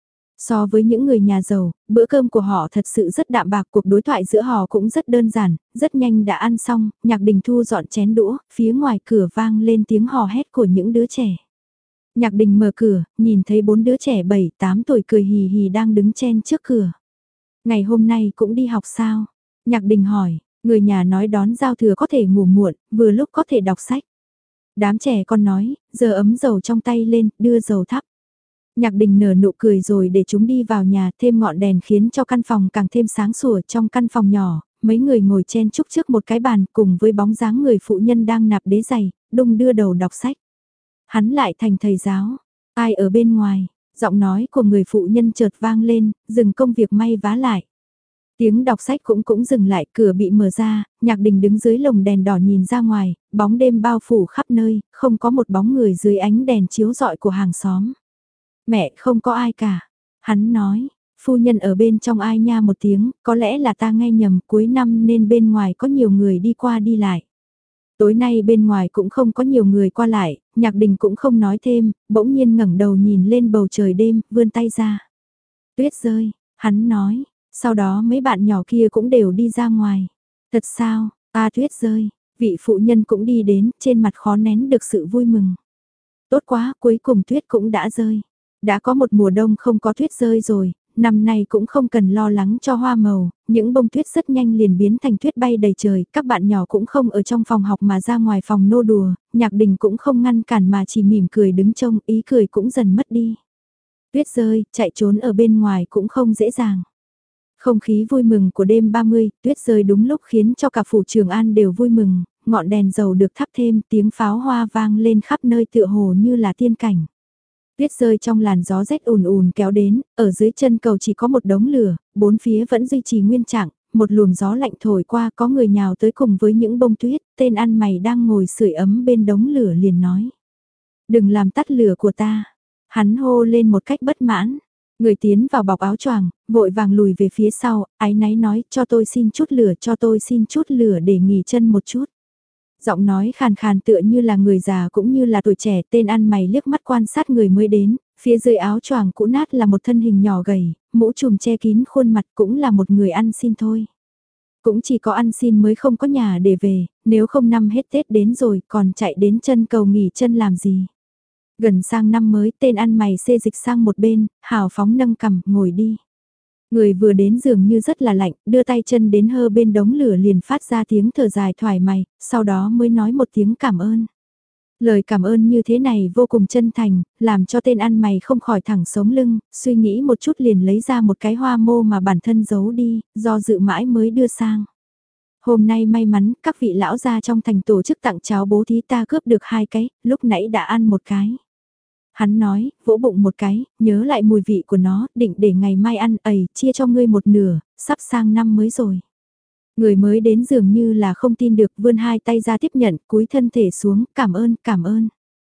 S1: So với những người nhà giàu, bữa cơm của họ thật sự rất đạm bạc, cuộc đối thoại giữa họ cũng rất đơn giản, rất nhanh đã ăn xong, Nhạc Đình thu dọn chén đũa, phía ngoài cửa vang lên tiếng hò hét của những đứa trẻ. Nhạc Đình mở cửa, nhìn thấy bốn đứa trẻ bảy tám tuổi cười hì hì đang đứng chen trước cửa. Ngày hôm nay cũng đi học sao? Nhạc Đình hỏi, người nhà nói đón giao thừa có thể ngủ muộn, vừa lúc có thể đọc sách. Đám trẻ con nói, giờ ấm dầu trong tay lên, đưa dầu thắp. Nhạc Đình nở nụ cười rồi để chúng đi vào nhà, thêm ngọn đèn khiến cho căn phòng càng thêm sáng sủa. Trong căn phòng nhỏ, mấy người ngồi chen chúc trước một cái bàn cùng với bóng dáng người phụ nhân đang nạp đế giày, đung đưa đầu đọc sách. Hắn lại thành thầy giáo, ai ở bên ngoài, giọng nói của người phụ nhân chợt vang lên, dừng công việc may vá lại. Tiếng đọc sách cũng cũng dừng lại, cửa bị mở ra, Nhạc Đình đứng dưới lồng đèn đỏ nhìn ra ngoài, bóng đêm bao phủ khắp nơi, không có một bóng người dưới ánh đèn chiếu rọi của hàng xóm. Mẹ, không có ai cả. Hắn nói, phu nhân ở bên trong ai nha một tiếng, có lẽ là ta nghe nhầm, cuối năm nên bên ngoài có nhiều người đi qua đi lại. Tối nay bên ngoài cũng không có nhiều người qua lại, Nhạc Đình cũng không nói thêm, bỗng nhiên ngẩng đầu nhìn lên bầu trời đêm, vươn tay ra. Tuyết rơi, hắn nói, sau đó mấy bạn nhỏ kia cũng đều đi ra ngoài. Thật sao, ta tuyết rơi, vị phụ nhân cũng đi đến, trên mặt khó nén được sự vui mừng. Tốt quá, cuối cùng tuyết cũng đã rơi. Đã có một mùa đông không có tuyết rơi rồi, năm nay cũng không cần lo lắng cho hoa màu, những bông tuyết rất nhanh liền biến thành tuyết bay đầy trời, các bạn nhỏ cũng không ở trong phòng học mà ra ngoài phòng nô đùa, Nhạc Đình cũng không ngăn cản mà chỉ mỉm cười đứng trông, ý cười cũng dần mất đi. Tuyết rơi, chạy trốn ở bên ngoài cũng không dễ dàng. Không khí vui mừng của đêm ba mươi, tuyết rơi đúng lúc khiến cho cả phủ Trường An đều vui mừng, ngọn đèn dầu được thắp thêm, tiếng pháo hoa vang lên khắp nơi tựa hồ như là tiên cảnh. Tuyết rơi trong làn gió rét ùn ùn kéo đến, ở dưới chân cầu chỉ có một đống lửa, bốn phía vẫn duy trì nguyên trạng, một luồng gió lạnh thổi qua có người nhào tới cùng với những bông tuyết, tên ăn mày đang ngồi sưởi ấm bên đống lửa liền nói. Đừng làm tắt lửa của ta. Hắn hô lên một cách bất mãn. Người tiến vào bọc áo choàng, vội vàng lùi về phía sau, áy náy nói cho tôi xin chút lửa, cho tôi xin chút lửa để nghỉ chân một chút. Giọng nói khàn khàn tựa như là người già cũng như là tuổi trẻ, tên ăn mày liếc mắt quan sát người mới đến, phía dưới áo choàng cũ nát là một thân hình nhỏ gầy, mũ trùm che kín khuôn mặt cũng là một người ăn xin thôi. Cũng chỉ có ăn xin mới không có nhà để về, nếu không năm hết Tết đến rồi còn chạy đến chân cầu nghỉ chân làm gì. Gần sang năm mới tên ăn mày xê dịch sang một bên, hào phóng nâng cằm ngồi đi. Người vừa đến giường như rất là lạnh, đưa tay chân đến hơ bên đống lửa liền phát ra tiếng thở dài thoải mái, sau đó mới nói một tiếng cảm ơn. Lời cảm ơn như thế này vô cùng chân thành, làm cho tên ăn mày không khỏi thẳng sống lưng, suy nghĩ một chút liền lấy ra một cái hoa mô mà bản thân giấu đi, do dự mãi mới đưa sang. Hôm nay may mắn, các vị lão gia trong thành tổ chức tặng cháo bố thí ta cướp được hai cái, lúc nãy đã ăn một cái. Hắn nói, vỗ bụng một cái, nhớ lại mùi vị của nó, định để ngày mai ăn, ầy, chia cho ngươi một nửa, sắp sang năm mới rồi. Người mới đến dường như là không tin được, vươn hai tay ra tiếp nhận, cúi thân thể xuống, cảm ơn, cảm ơn.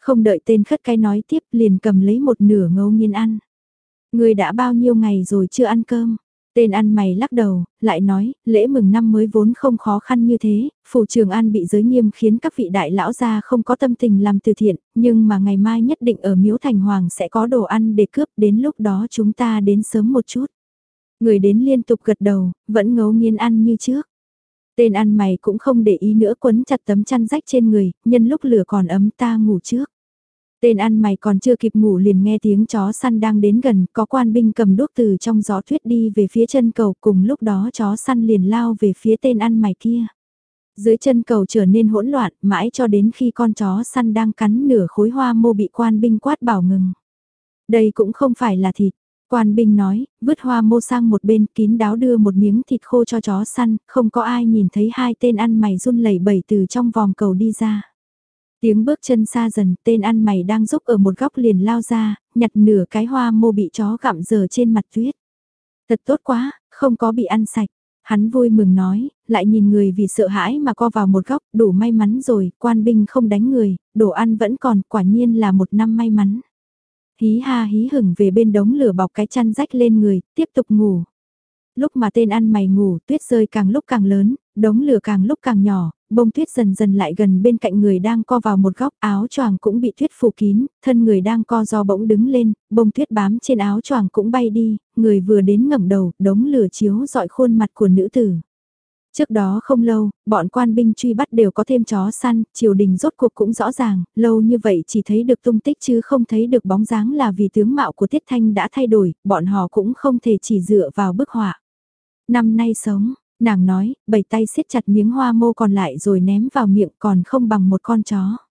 S1: Không đợi tên khất cái nói tiếp liền cầm lấy một nửa ngấu nghiến ăn. Người đã bao nhiêu ngày rồi chưa ăn cơm? Tên ăn mày lắc đầu, lại nói, lễ mừng năm mới vốn không khó khăn như thế, phủ Trường An bị giới nghiêm khiến các vị đại lão gia không có tâm tình làm từ thiện, nhưng mà ngày mai nhất định ở Miếu Thành Hoàng sẽ có đồ ăn để cướp, đến lúc đó chúng ta đến sớm một chút. Người đến liên tục gật đầu, vẫn ngấu nghiến ăn như trước. Tên ăn mày cũng không để ý nữa, quấn chặt tấm chăn rách trên người, nhân lúc lửa còn ấm ta ngủ trước. Tên ăn mày còn chưa kịp ngủ liền nghe tiếng chó săn đang đến gần, có quan binh cầm đuốc từ trong gió tuyết đi về phía chân cầu, cùng lúc đó chó săn liền lao về phía tên ăn mày kia. Dưới chân cầu trở nên hỗn loạn, mãi cho đến khi con chó săn đang cắn nửa khối hoa mô bị quan binh quát bảo ngừng. Đây cũng không phải là thịt, quan binh nói, vứt hoa mô sang một bên, kín đáo đưa một miếng thịt khô cho chó săn, không có ai nhìn thấy hai tên ăn mày run lẩy bẩy từ trong vòng cầu đi ra. Tiếng bước chân xa dần, tên ăn mày đang giúp ở một góc liền lao ra, nhặt nửa cái hoa mô bị chó gặm dở trên mặt tuyết. Thật tốt quá, không có bị ăn sạch. Hắn vui mừng nói, lại nhìn người vì sợ hãi mà co vào một góc, đủ may mắn rồi, quan binh không đánh người, đồ ăn vẫn còn, quả nhiên là một năm may mắn. Hí ha hí hửng về bên đống lửa bọc cái chăn rách lên người, tiếp tục ngủ. Lúc mà tên ăn mày ngủ, tuyết rơi càng lúc càng lớn, đống lửa càng lúc càng nhỏ, bông tuyết dần dần lại gần bên cạnh người đang co vào một góc, áo choàng cũng bị tuyết phủ kín, thân người đang co do bỗng đứng lên, bông tuyết bám trên áo choàng cũng bay đi, người vừa đến ngẩng đầu, đống lửa chiếu dọi khuôn mặt của nữ tử. Trước đó không lâu, bọn quan binh truy bắt đều có thêm chó săn, triều đình rốt cuộc cũng rõ ràng, lâu như vậy chỉ thấy được tung tích chứ không thấy được bóng dáng là vì tướng mạo của Tiết Thanh đã thay đổi, bọn họ cũng không thể chỉ dựa vào bức họa. Năm nay sống, nàng nói, bảy tay siết chặt miếng hoa mô còn lại rồi ném vào miệng còn không bằng một con chó.